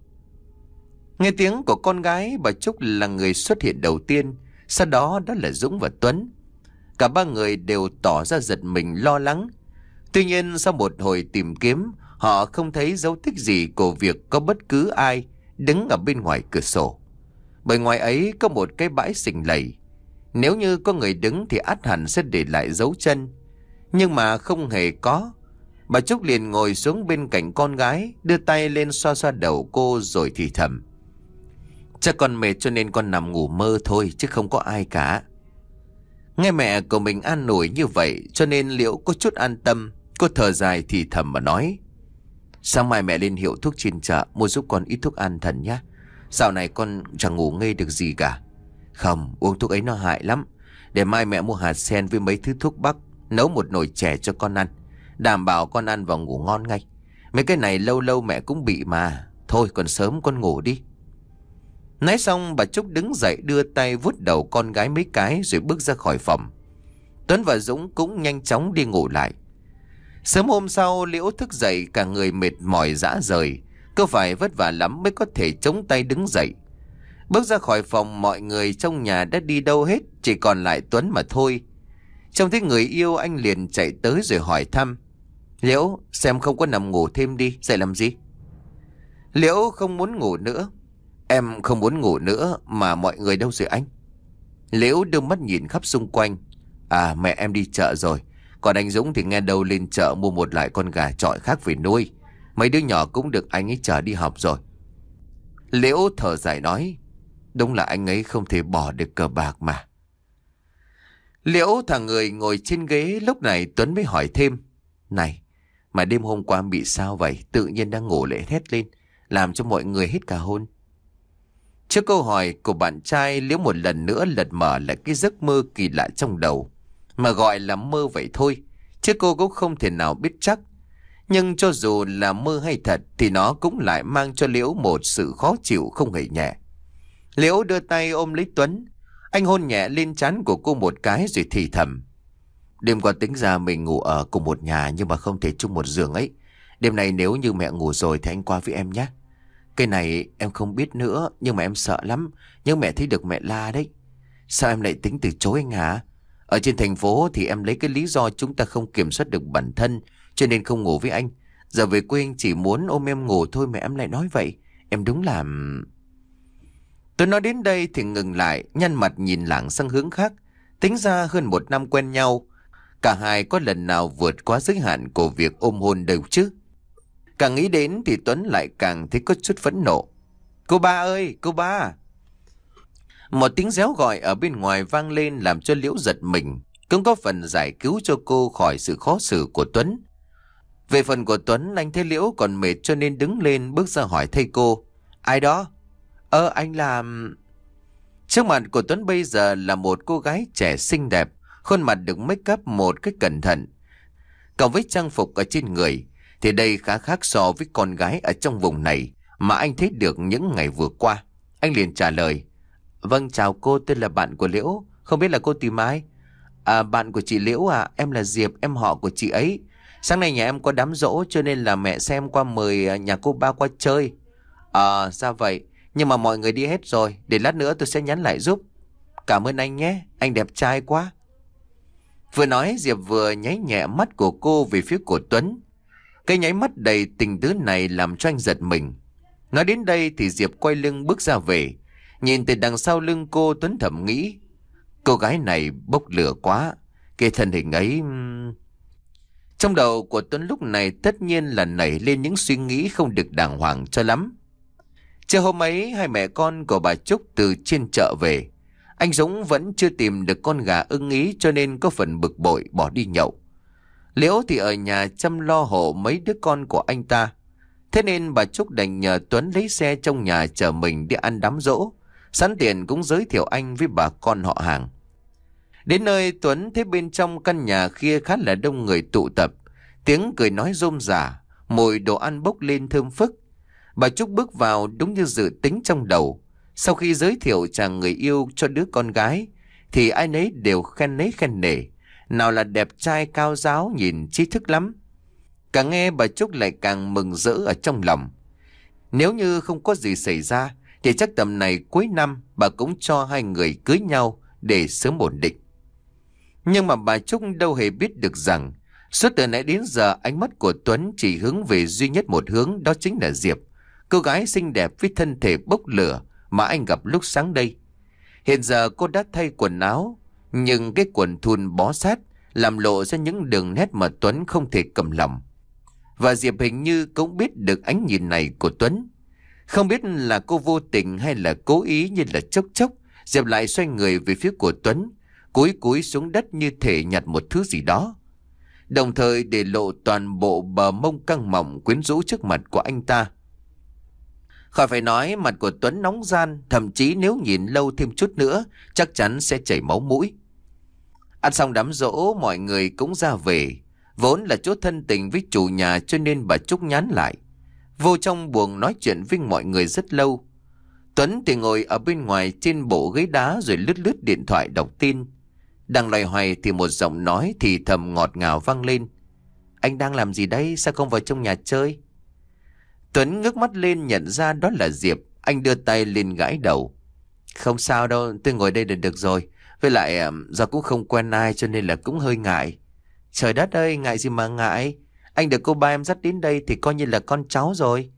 Nghe tiếng của con gái, bà Trúc là người xuất hiện đầu tiên. Sau đó đó là Dũng và Tuấn. Cả ba người đều tỏ ra giật mình lo lắng. Tuy nhiên sau một hồi tìm kiếm, họ không thấy dấu tích gì của việc có bất cứ ai đứng ở bên ngoài cửa sổ. Bởi ngoài ấy có một cái bãi sình lầy. Nếu như có người đứng thì ắt hẳn sẽ để lại dấu chân. Nhưng mà không hề có. Bà Trúc liền ngồi xuống bên cạnh con gái, đưa tay lên xoa xoa đầu cô rồi thì thầm: "Chắc con mệt cho nên con nằm ngủ mơ thôi, chứ không có ai cả." Nghe mẹ của mình an ủi như vậy cho nên Liễu có chút an tâm. Cô thở dài thì thầm mà nói: "Sáng mai mẹ lên hiệu thuốc trên chợ mua giúp con ít thuốc an thần nhé. Dạo này con chẳng ngủ ngây được gì cả." "Không, uống thuốc ấy nó hại lắm. Để mai mẹ mua hạt sen với mấy thứ thuốc bắc, nấu một nồi chè cho con ăn. Đảm bảo con ăn vào ngủ ngon ngay. Mấy cái này lâu lâu mẹ cũng bị mà. Thôi còn sớm con ngủ đi." Nói xong bà Trúc đứng dậy đưa tay vuốt đầu con gái mấy cái rồi bước ra khỏi phòng. Tuấn và Dũng cũng nhanh chóng đi ngủ lại. Sớm hôm sau Liễu thức dậy cả người mệt mỏi rã rời. Cô phải vất vả lắm mới có thể chống tay đứng dậy. Bước ra khỏi phòng mọi người trong nhà đã đi đâu hết, chỉ còn lại Tuấn mà thôi. Trông thấy người yêu anh liền chạy tới rồi hỏi thăm: "Liễu, xem không có nằm ngủ thêm đi, dậy làm gì?" Liễu không muốn ngủ nữa. "Em không muốn ngủ nữa, mà mọi người đâu rồi anh?" Liễu đưa mắt nhìn khắp xung quanh. "À, mẹ em đi chợ rồi. Còn anh Dũng thì nghe đâu lên chợ mua một lại con gà chọi khác về nuôi. Mấy đứa nhỏ cũng được anh ấy chở đi học rồi." Liễu thở dài nói: "Đúng là anh ấy không thể bỏ được cờ bạc mà." Liễu thằng người ngồi trên ghế. Lúc này Tuấn mới hỏi thêm: "Này, mà đêm hôm qua bị sao vậy? Tự nhiên đang ngủ lại thét lên, làm cho mọi người hết cả hồn." Trước câu hỏi của bạn trai, Liễu một lần nữa lật mở lại cái giấc mơ kỳ lạ trong đầu. Mà gọi là mơ vậy thôi, chứ cô cũng không thể nào biết chắc. Nhưng cho dù là mơ hay thật thì nó cũng lại mang cho Liễu một sự khó chịu không hề nhẹ. Liễu đưa tay ôm lấy Tuấn. Anh hôn nhẹ lên trán của cô một cái rồi thì thầm: "Đêm qua tính ra mình ngủ ở cùng một nhà nhưng mà không thể chung một giường ấy. Đêm này nếu như mẹ ngủ rồi thì anh qua với em nhé. Cái này em không biết nữa, nhưng mà em sợ lắm. Nhưng mẹ thấy được mẹ la đấy." "Sao em lại tính từ chối anh hả? Ở trên thành phố thì em lấy cái lý do chúng ta không kiểm soát được bản thân cho nên không ngủ với anh. Giờ về quê anh chỉ muốn ôm em ngủ thôi mà em lại nói vậy. Em đúng là..." Tôi nói đến đây thì ngừng lại, nhăn mặt nhìn lảng sang hướng khác. Tính ra hơn một năm quen nhau, cả hai có lần nào vượt quá giới hạn của việc ôm hôn đâu chứ. Càng nghĩ đến thì Tuấn lại càng thấy có chút phẫn nộ. "Cô ba ơi, cô ba!" Một tiếng réo gọi ở bên ngoài vang lên làm cho Liễu giật mình, cũng có phần giải cứu cho cô khỏi sự khó xử của Tuấn. Về phần của Tuấn, anh thấy Liễu còn mệt cho nên đứng lên bước ra hỏi thay cô: "Ai đó?" "Ơ anh làm..." Trước mặt của Tuấn bây giờ là một cô gái trẻ xinh đẹp, khuôn mặt được make up một cách cẩn thận. Cộng với trang phục ở trên người thì đây khá khác so với con gái ở trong vùng này mà anh thấy được những ngày vừa qua. Anh liền trả lời: Vâng, chào cô, tôi là bạn của Liễu, không biết là cô tìm ai? À, bạn của chị Liễu à, em là Diệp, em họ của chị ấy. Sáng nay nhà em có đám giỗ cho nên là mẹ xem qua mời nhà cô ba qua chơi. À, ra vậy, nhưng mà mọi người đi hết rồi, để lát nữa tôi sẽ nhắn lại giúp. Cảm ơn anh nhé, anh đẹp trai quá. Vừa nói Diệp vừa nháy nhẹ mắt của cô về phía của Tuấn. Cái nháy mắt đầy tình tứ này làm cho anh giật mình. Nói đến đây thì Diệp quay lưng bước ra về. Nhìn từ đằng sau lưng cô, Tuấn thầm nghĩ: cô gái này bốc lửa quá. Cái thân hình ấy... Trong đầu của Tuấn lúc này tất nhiên là nảy lên những suy nghĩ không được đàng hoàng cho lắm. Trưa hôm ấy, hai mẹ con của bà Trúc từ trên chợ về. Anh Dũng vẫn chưa tìm được con gà ưng ý cho nên có phần bực bội bỏ đi nhậu. Liễu thì ở nhà chăm lo hộ mấy đứa con của anh ta. Thế nên bà Trúc đành nhờ Tuấn lấy xe trong nhà chở mình đi ăn đám giỗ. Sẵn tiện cũng giới thiệu anh với bà con họ hàng. Đến nơi, Tuấn thấy bên trong căn nhà kia khá là đông người tụ tập. Tiếng cười nói rôm rả, mùi đồ ăn bốc lên thơm phức. Bà Trúc bước vào đúng như dự tính trong đầu. Sau khi giới thiệu chàng người yêu cho đứa con gái thì ai nấy đều khen nấy khen nể. Nào là đẹp trai cao ráo, nhìn trí thức lắm. Càng nghe bà Trúc lại càng mừng rỡ ở trong lòng. Nếu như không có gì xảy ra thì chắc tầm này cuối năm bà cũng cho hai người cưới nhau để sớm ổn định. Nhưng mà bà Trúc đâu hề biết được rằng suốt từ nãy đến giờ ánh mắt của Tuấn chỉ hướng về duy nhất một hướng, đó chính là Diệp, cô gái xinh đẹp với thân thể bốc lửa mà anh gặp lúc sáng đây. Hiện giờ cô đã thay quần áo, nhưng cái quần thun bó sát làm lộ ra những đường nét mà Tuấn không thể cầm lòng. Và Diệp hình như cũng biết được ánh nhìn này của Tuấn. Không biết là cô vô tình hay là cố ý, như là chốc chốc Diệp lại xoay người về phía của Tuấn, cúi cúi xuống đất như thể nhặt một thứ gì đó, đồng thời để lộ toàn bộ bờ mông căng mỏng quyến rũ trước mặt của anh ta. Khỏi phải nói, mặt của Tuấn nóng ran, thậm chí nếu nhìn lâu thêm chút nữa chắc chắn sẽ chảy máu mũi. Ăn xong đám giỗ, mọi người cũng ra về. Vốn là chỗ thân tình với chủ nhà cho nên bà Trúc nhắn lại. Vô trong buồng nói chuyện với mọi người rất lâu. Tuấn thì ngồi ở bên ngoài trên bộ ghế đá rồi lướt lướt điện thoại đọc tin. Đang loay hoay thì một giọng nói thì thầm ngọt ngào vang lên: Anh đang làm gì đây? Sao không vào trong nhà chơi? Tuấn ngước mắt lên nhận ra đó là Diệp. Anh đưa tay lên gãi đầu: Không sao đâu, tôi ngồi đây là được rồi. Với lại do cũng không quen ai cho nên là cũng hơi ngại. Trời đất ơi, ngại gì mà ngại. Anh được cô ba em dắt đến đây thì coi như là con cháu rồi.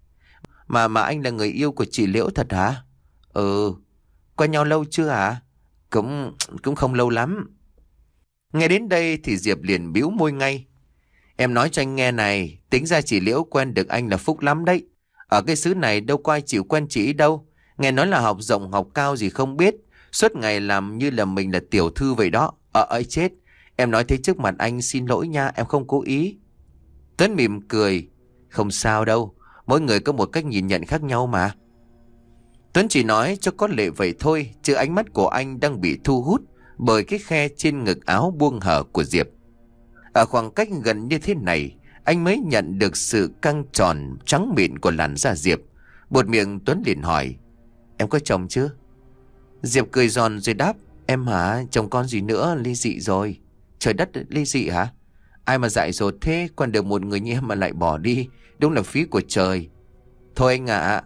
Mà mà anh là người yêu của chị Liễu thật hả? Ừ. Quen nhau lâu chưa hả? Cũng cũng không lâu lắm. Nghe đến đây thì Diệp liền bĩu môi ngay: Em nói cho anh nghe này, tính ra chị Liễu quen được anh là phúc lắm đấy. Ở cái xứ này đâu có ai chịu quen chị đâu. Nghe nói là học rộng học cao gì không biết, suốt ngày làm như là mình là tiểu thư vậy đó. Ờ ấy chết, em nói thế trước mặt anh, xin lỗi nha, em không cố ý. Tuấn mỉm cười: Không sao đâu, mỗi người có một cách nhìn nhận khác nhau mà. Tuấn chỉ nói cho có lệ vậy thôi, chứ ánh mắt của anh đang bị thu hút bởi cái khe trên ngực áo buông hở của Diệp. Ở khoảng cách gần như thế này, anh mới nhận được sự căng tròn trắng mịn của làn da Diệp. Buột miệng Tuấn liền hỏi: Em có chồng chưa? Diệp cười giòn rồi đáp: Em hả? Chồng con gì nữa, ly dị rồi. Trời đất, ly dị hả? Ai mà dại dột thế, còn được một người như em mà lại bỏ đi, đúng là phí của trời. Thôi anh ạ.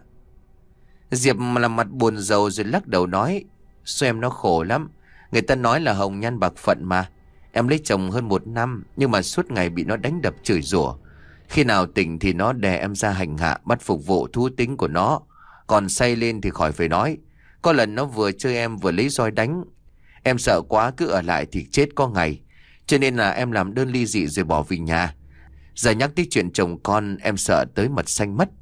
Diệp làm mặt buồn rầu rồi lắc đầu nói: Sao em nó khổ lắm. Người ta nói là hồng nhan bạc phận mà. Em lấy chồng hơn một năm, nhưng mà suốt ngày bị nó đánh đập chửi rủa. Khi nào tỉnh thì nó đè em ra hành hạ, bắt phục vụ thú tính của nó. Còn say lên thì khỏi phải nói. Có lần nó vừa chơi em vừa lấy roi đánh. Em sợ quá, cứ ở lại thì chết có ngày. Cho nên là em làm đơn ly dị rồi bỏ về nhà. Giờ nhắc tới chuyện chồng con, em sợ tới mặt xanh mất.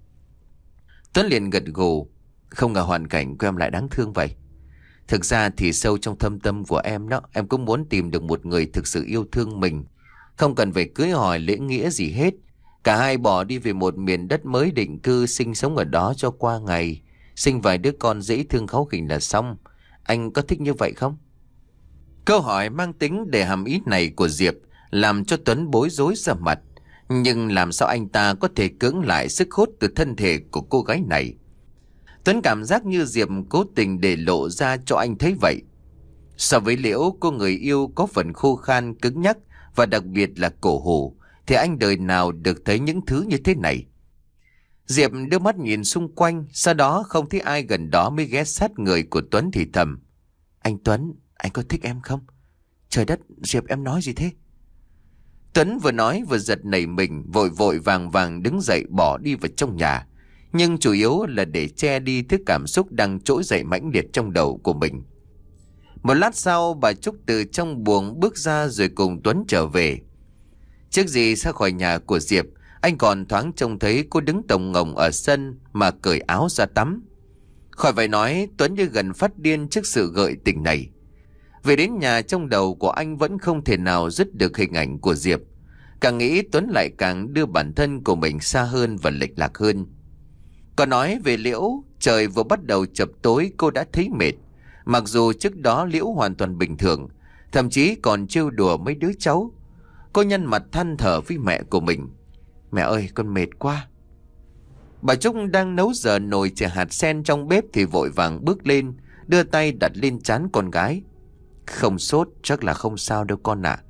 Tuấn liền gật gù: Không ngờ hoàn cảnh của em lại đáng thương vậy. Thực ra thì sâu trong thâm tâm của em đó, em cũng muốn tìm được một người thực sự yêu thương mình. Không cần phải cưới hỏi lễ nghĩa gì hết. Cả hai bỏ đi về một miền đất mới định cư, sinh sống ở đó cho qua ngày. Sinh vài đứa con dễ thương kháu khỉnh là xong. Anh có thích như vậy không? Câu hỏi mang tính để hàm ý này của Diệp làm cho Tuấn bối rối ra mặt. Nhưng làm sao anh ta có thể cưỡng lại sức hút từ thân thể của cô gái này? Tuấn cảm giác như Diệp cố tình để lộ ra cho anh thấy vậy. So với Liễu, cô người yêu có phần khô khan cứng nhắc và đặc biệt là cổ hủ, thì anh đời nào được thấy những thứ như thế này. Diệp đưa mắt nhìn xung quanh, sau đó không thấy ai gần đó mới ghé sát người của Tuấn thì thầm: Anh Tuấn, anh có thích em không? Trời đất, Diệp em nói gì thế? Tuấn vừa nói vừa giật nảy mình, vội vội vàng vàng đứng dậy bỏ đi vào trong nhà. Nhưng chủ yếu là để che đi thứ cảm xúc đang trỗi dậy mãnh liệt trong đầu của mình. Một lát sau, bà Trúc từ trong buồng bước ra rồi cùng Tuấn trở về. Trước khi ra khỏi nhà của Diệp, anh còn thoáng trông thấy cô đứng tồng ngồng ở sân mà cởi áo ra tắm. Khỏi phải nói, Tuấn như gần phát điên trước sự gợi tình này. Về đến nhà, trong đầu của anh vẫn không thể nào dứt được hình ảnh của Diệp. Càng nghĩ Tuấn lại càng đưa bản thân của mình xa hơn và lệch lạc hơn. Còn nói về Liễu, trời vừa bắt đầu chập tối cô đã thấy mệt. Mặc dù trước đó Liễu hoàn toàn bình thường, thậm chí còn trêu đùa mấy đứa cháu. Cô nhăn mặt than thở với mẹ của mình: Mẹ ơi, con mệt quá. Bà Trúc đang nấu giờ nồi chè hạt sen trong bếp thì vội vàng bước lên, đưa tay đặt lên trán con gái: Không sốt, chắc là không sao đâu con ạ.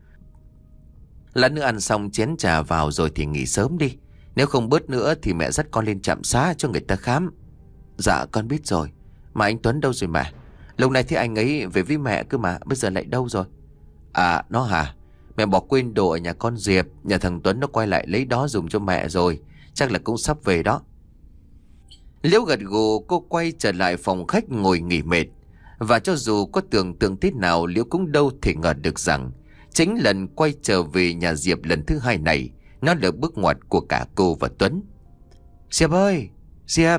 Lát nữa ăn xong chén trà vào rồi thì nghỉ sớm đi. Nếu không bớt nữa thì mẹ dắt con lên trạm xá cho người ta khám. Dạ con biết rồi. Mà anh Tuấn đâu rồi mẹ? Lâu nay thấy anh ấy về với mẹ cơ mà, bây giờ lại đâu rồi? À, nó hả? Mẹ bỏ quên đồ ở nhà con Diệp. Nhà thằng Tuấn nó quay lại lấy đó dùng cho mẹ rồi. Chắc là cũng sắp về đó. Liễu gật gù, cô quay trở lại phòng khách ngồi nghỉ mệt. Và cho dù có tưởng tượng thế nào, Liễu cũng đâu thể ngờ được rằng chính lần quay trở về nhà Diệp lần thứ hai này, nó là bước ngoặt của cả cô và Tuấn. Diệp ơi, Diệp.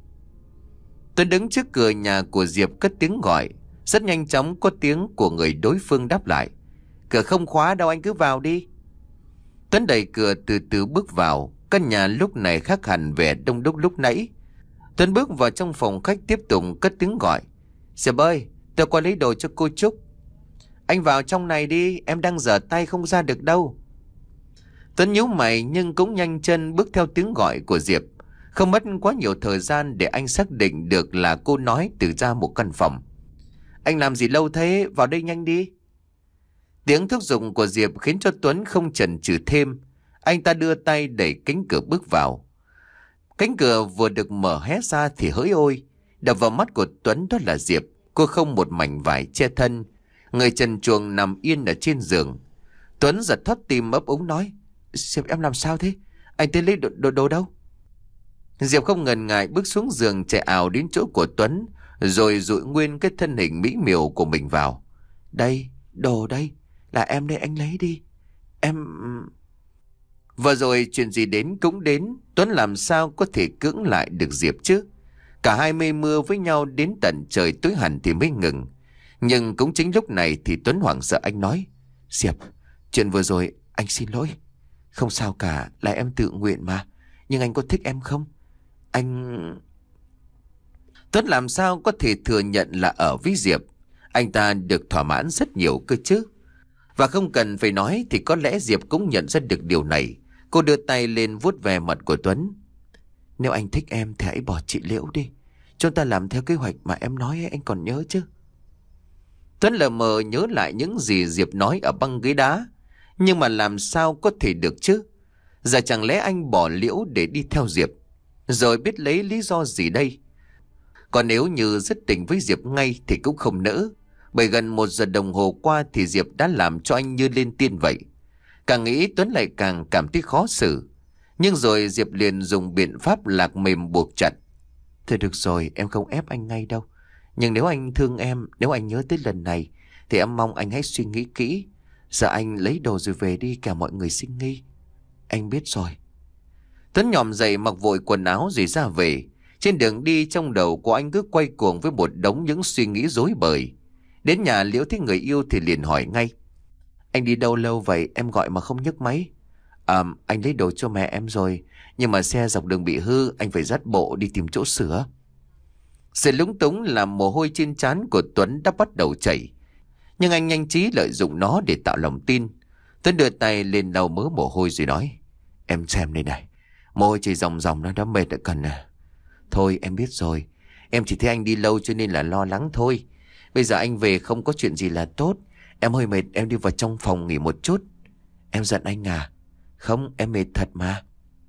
Tuấn đứng trước cửa nhà của Diệp cất tiếng gọi. Rất nhanh chóng có tiếng của người đối phương đáp lại: Cửa không khóa đâu, anh cứ vào đi. Tuấn đẩy cửa từ từ bước vào. Căn nhà lúc này khác hẳn vẻ đông đúc lúc nãy. Tuấn bước vào trong phòng khách tiếp tục cất tiếng gọi: Diệp ơi, tôi qua lấy đồ cho cô Trúc. Anh vào trong này đi, em đang rửa tay không ra được đâu. Tuấn nhíu mày nhưng cũng nhanh chân bước theo tiếng gọi của Diệp. Không mất quá nhiều thời gian để anh xác định được là cô nói từ ra một căn phòng. Anh làm gì lâu thế, vào đây nhanh đi. Tiếng thúc giục của Diệp khiến cho Tuấn không chần chừ thêm. Anh ta đưa tay đẩy cánh cửa bước vào. Cánh cửa vừa được mở hé ra thì hỡi ôi, đập vào mắt của Tuấn đó là Diệp. Cô không một mảnh vải che thân, người trần truồng nằm yên ở trên giường. Tuấn giật thót tim ấp úng nói: Diệp em làm sao thế? Anh tới lấy đồ, đồ, đồ đâu? Diệp không ngần ngại bước xuống giường chạy ào đến chỗ của Tuấn, rồi dụi nguyên cái thân hình mỹ miều của mình vào. Đây, đồ đây, là em đây, anh lấy đi. Em... Vừa rồi chuyện gì đến cũng đến, Tuấn làm sao có thể cưỡng lại được Diệp chứ? Cả hai mây mưa với nhau đến tận trời tối hẳn thì mới ngừng. Nhưng cũng chính lúc này thì Tuấn hoảng sợ, anh nói: Diệp, chuyện vừa rồi anh xin lỗi. Không sao cả, là em tự nguyện mà. Nhưng anh có thích em không? Anh... Tuấn làm sao có thể thừa nhận là ở với Diệp. Anh ta được thỏa mãn rất nhiều cơ chứ. Và không cần phải nói thì có lẽ Diệp cũng nhận ra được điều này. Cô đưa tay lên vuốt về mặt của Tuấn. Nếu anh thích em thì hãy bỏ chị Liễu đi. Chúng ta làm theo kế hoạch mà em nói, anh còn nhớ chứ? Tuấn lờ mờ nhớ lại những gì Diệp nói ở băng ghế đá. Nhưng mà làm sao có thể được chứ? Giờ chẳng lẽ anh bỏ Liễu để đi theo Diệp, rồi biết lấy lý do gì đây? Còn nếu như dứt tình với Diệp ngay thì cũng không nỡ. Bởi gần một giờ đồng hồ qua thì Diệp đã làm cho anh như lên tiên vậy. Càng nghĩ Tuấn lại càng cảm thấy khó xử. Nhưng rồi Diệp liền dùng biện pháp lạc mềm buộc chặt. Thôi được rồi, em không ép anh ngay đâu. Nhưng nếu anh thương em, nếu anh nhớ tới lần này, thì em mong anh hãy suy nghĩ kỹ. Giờ anh lấy đồ rồi về đi, cả mọi người sinh nghi. Anh biết rồi. Tuấn nhòm dậy mặc vội quần áo rồi ra về. Trên đường đi trong đầu của anh cứ quay cuồng với một đống những suy nghĩ rối bời. Đến nhà Liễu thấy người yêu thì liền hỏi ngay: Anh đi đâu lâu vậy, em gọi mà không nhấc máy? À, anh lấy đồ cho mẹ em rồi, nhưng mà xe dọc đường bị hư, anh phải dắt bộ đi tìm chỗ sửa. Sự lúng túng làm mồ hôi trên trán của Tuấn đã bắt đầu chảy. Nhưng anh nhanh trí lợi dụng nó để tạo lòng tin. Tuấn đưa tay lên lau mớ mồ hôi rồi nói: Em xem đây này, mồ hôi chỉ dòng dòng nó đã mệt đã cần à. Thôi em biết rồi, em chỉ thấy anh đi lâu cho nên là lo lắng thôi. Bây giờ anh về không có chuyện gì là tốt. Em hơi mệt, em đi vào trong phòng nghỉ một chút. Em giận anh à? Không, em mệt thật mà.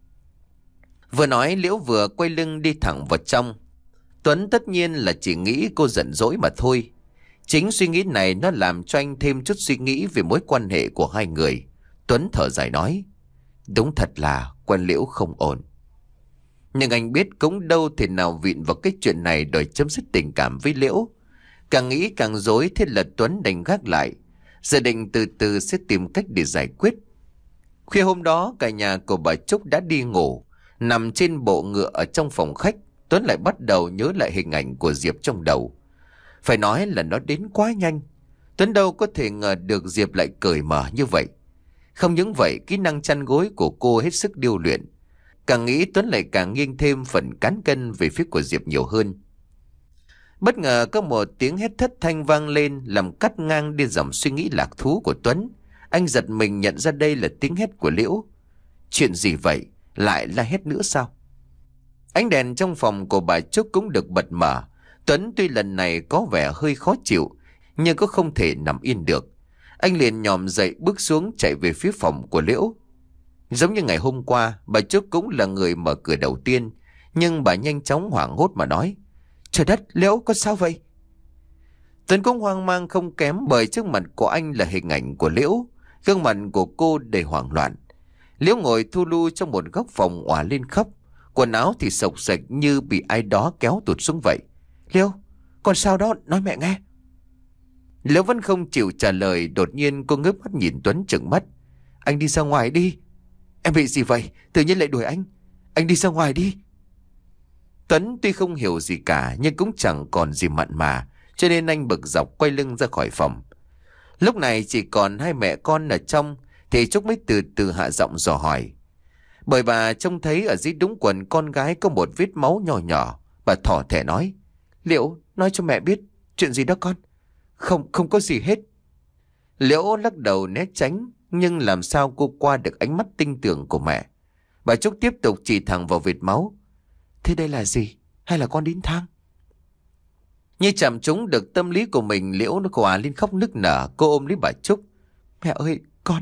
Vừa nói Liễu vừa quay lưng đi thẳng vào trong. Tuấn tất nhiên là chỉ nghĩ cô giận dỗi mà thôi. Chính suy nghĩ này nó làm cho anh thêm chút suy nghĩ về mối quan hệ của hai người. Tuấn thở dài nói: Đúng thật là quen Liễu không ổn. Nhưng anh biết cũng đâu thể nào vịn vào cái chuyện này đòi chấm dứt tình cảm với Liễu. Càng nghĩ càng rối, thế là Tuấn đành gác lại, dự định từ từ sẽ tìm cách để giải quyết. Khuya hôm đó cả nhà của bà Trúc đã đi ngủ. Nằm trên bộ ngựa ở trong phòng khách, Tuấn lại bắt đầu nhớ lại hình ảnh của Diệp trong đầu. Phải nói là nó đến quá nhanh. Tuấn đâu có thể ngờ được Diệp lại cởi mở như vậy. Không những vậy, kỹ năng chăn gối của cô hết sức điêu luyện. Càng nghĩ Tuấn lại càng nghiêng thêm phần cán cân về phía của Diệp nhiều hơn. Bất ngờ có một tiếng hét thất thanh vang lên, làm cắt ngang đi dòng suy nghĩ lạc thú của Tuấn. Anh giật mình nhận ra đây là tiếng hét của Liễu. Chuyện gì vậy? Lại la hét nữa sao? Ánh đèn trong phòng của bà Trúc cũng được bật mở. Tuấn tuy lần này có vẻ hơi khó chịu, nhưng cũng không thể nằm yên được. Anh liền nhòm dậy bước xuống chạy về phía phòng của Liễu. Giống như ngày hôm qua, bà Trúc cũng là người mở cửa đầu tiên, nhưng bà nhanh chóng hoảng hốt mà nói: Trời đất, Liễu có sao vậy? Tuấn cũng hoang mang không kém, bởi trước mặt của anh là hình ảnh của Liễu. Gương mặt của cô đầy hoảng loạn. Liễu ngồi thu lu trong một góc phòng òa lên khóc. Quần áo thì xộc xệch như bị ai đó kéo tụt xuống vậy. Liễu, con sao đó, nói mẹ nghe. Liễu vẫn không chịu trả lời. Đột nhiên cô ngước mắt nhìn Tuấn trừng mắt: Anh đi ra ngoài đi. Em bị gì vậy? Tự nhiên lại đuổi anh. Anh đi ra ngoài đi. Tuấn tuy không hiểu gì cả, nhưng cũng chẳng còn gì mặn mà, cho nên anh bực dọc quay lưng ra khỏi phòng. Lúc này chỉ còn hai mẹ con ở trong, thì Trúc mới từ từ hạ giọng dò hỏi. Bởi bà trông thấy ở dưới đũng quần con gái có một vết máu nhỏ nhỏ. Bà thỏ thẻ nói: Liễu, nói cho mẹ biết chuyện gì đó con. Không, không có gì hết. Liễu lắc đầu né tránh, nhưng làm sao cô qua được ánh mắt tinh tường của mẹ. Bà Trúc tiếp tục chỉ thẳng vào vệt máu: Thế đây là gì? Hay là con đến thang? Như chạm trúng được tâm lý của mình, Liễu nó quả lên khóc nức nở. Cô ôm lấy bà Trúc: Mẹ ơi, con...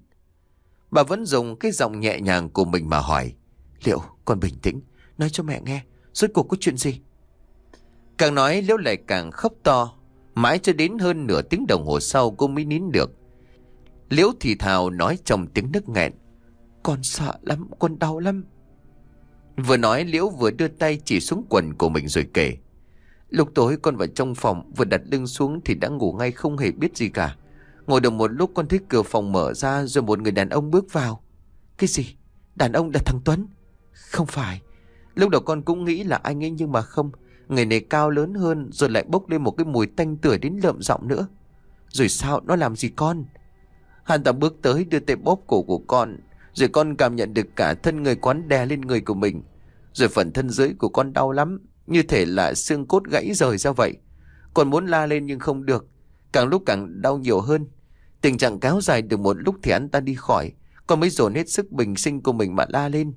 Bà vẫn dùng cái giọng nhẹ nhàng của mình mà hỏi: Liễu, con bình tĩnh, nói cho mẹ nghe, rốt cuộc có chuyện gì? Càng nói Liễu lại càng khóc to. Mãi cho đến hơn nửa tiếng đồng hồ sau cô mới nín được. Liễu thì thào nói trong tiếng nức nghẹn: Con sợ lắm, con đau lắm. Vừa nói Liễu vừa đưa tay chỉ xuống quần của mình rồi kể: Lúc tối con vào trong phòng, vừa đặt lưng xuống thì đã ngủ ngay không hề biết gì cả. Ngồi được một lúc con thấy cửa phòng mở ra, rồi một người đàn ông bước vào. Cái gì? Đàn ông là thằng Tuấn? Không phải. Lúc đầu con cũng nghĩ là anh ấy, nhưng mà không. Người này cao lớn hơn, rồi lại bốc lên một cái mùi tanh tưởi đến lợm giọng nữa. Rồi sao? Nó làm gì con? Hắn ta bước tới đưa tay bóp cổ của con, rồi con cảm nhận được cả thân người quán đè lên người của mình. Rồi phần thân dưới của con đau lắm, như thể là xương cốt gãy rời ra vậy. Con muốn la lên nhưng không được, càng lúc càng đau nhiều hơn. Tình trạng kéo dài được một lúc thì hắn ta đi khỏi, con mới dồn hết sức bình sinh của mình mà la lên.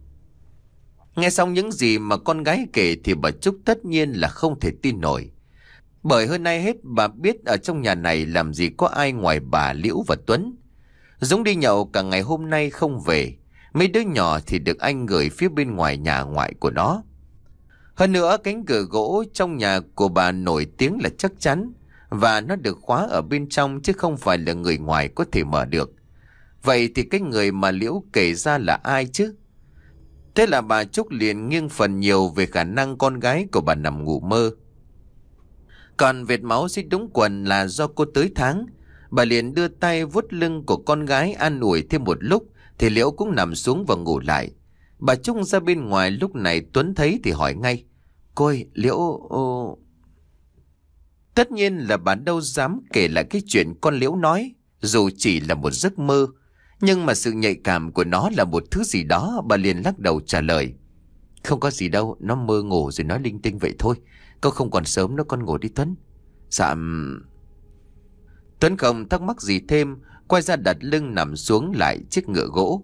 Nghe xong những gì mà con gái kể thì bà Trúc tất nhiên là không thể tin nổi. Bởi hơn ai hết bà biết ở trong nhà này làm gì có ai ngoài bà, Liễu và Tuấn. Dũng đi nhậu cả ngày hôm nay không về. Mấy đứa nhỏ thì được anh gửi phía bên ngoài nhà ngoại của nó. Hơn nữa cánh cửa gỗ trong nhà của bà nổi tiếng là chắc chắn, và nó được khóa ở bên trong chứ không phải là người ngoài có thể mở được. Vậy thì cái người mà Liễu kể ra là ai chứ? Thế là bà Trúc liền nghiêng phần nhiều về khả năng con gái của bà nằm ngủ mơ. Còn vệt máu dưới đũng quần là do cô tới tháng. Bà liền đưa tay vuốt lưng của con gái an ủi thêm một lúc, thì Liễu cũng nằm xuống và ngủ lại. Bà Trúc ra bên ngoài lúc này Tuấn thấy thì hỏi ngay: Cô ơi, Liễu... Ô... Tất nhiên là bà đâu dám kể lại cái chuyện con Liễu nói, dù chỉ là một giấc mơ. Nhưng mà sự nhạy cảm của nó là một thứ gì đó. Bà liền lắc đầu trả lời: Không có gì đâu, nó mơ ngủ rồi nói linh tinh vậy thôi. Cậu không còn sớm nữa, con ngủ đi Tuấn. Dạ. Tuấn không thắc mắc gì thêm, quay ra đặt lưng nằm xuống lại chiếc ngựa gỗ.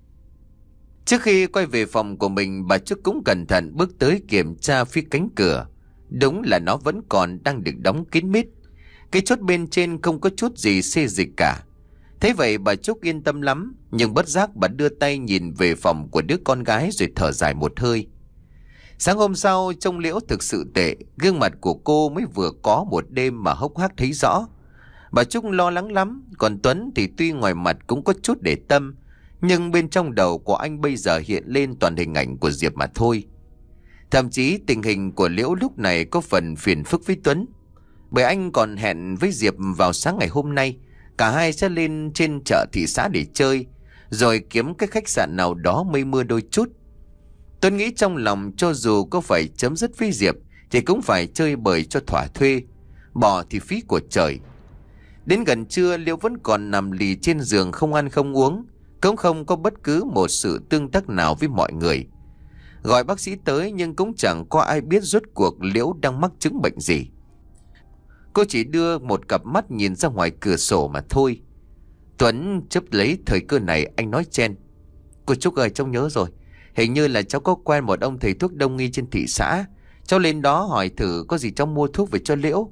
Trước khi quay về phòng của mình, bà Trúc cũng cẩn thận bước tới kiểm tra phía cánh cửa. Đúng là nó vẫn còn đang được đóng kín mít. Cái chốt bên trên không có chút gì xê dịch cả. Thế vậy bà Trúc yên tâm lắm, nhưng bất giác bà đưa tay nhìn về phòng của đứa con gái rồi thở dài một hơi. Sáng hôm sau, trông Liễu thực sự tệ, gương mặt của cô mới vừa có một đêm mà hốc hác thấy rõ. Bà Trúc lo lắng lắm, còn Tuấn thì tuy ngoài mặt cũng có chút để tâm, nhưng bên trong đầu của anh bây giờ hiện lên toàn hình ảnh của Diệp mà thôi. Thậm chí tình hình của Liễu lúc này có phần phiền phức với Tuấn, bởi anh còn hẹn với Diệp vào sáng ngày hôm nay. Cả hai sẽ lên trên chợ thị xã để chơi, rồi kiếm cái khách sạn nào đó mây mưa đôi chút. Tuấn nghĩ trong lòng cho dù có phải chấm dứt với Diệp thì cũng phải chơi bời cho thỏa thuê, bỏ thì phí của trời. Đến gần trưa, Liễu vẫn còn nằm lì trên giường không ăn không uống, cũng không có bất cứ một sự tương tác nào với mọi người. Gọi bác sĩ tới nhưng cũng chẳng có ai biết rốt cuộc Liễu đang mắc chứng bệnh gì. Cô chỉ đưa một cặp mắt nhìn ra ngoài cửa sổ mà thôi. Tuấn chấp lấy thời cơ này, anh nói chen: Cô Trúc ơi, cháu nhớ rồi. Hình như là cháu có quen một ông thầy thuốc đông y trên thị xã. Cháu lên đó hỏi thử có gì cháu mua thuốc về cho Liễu.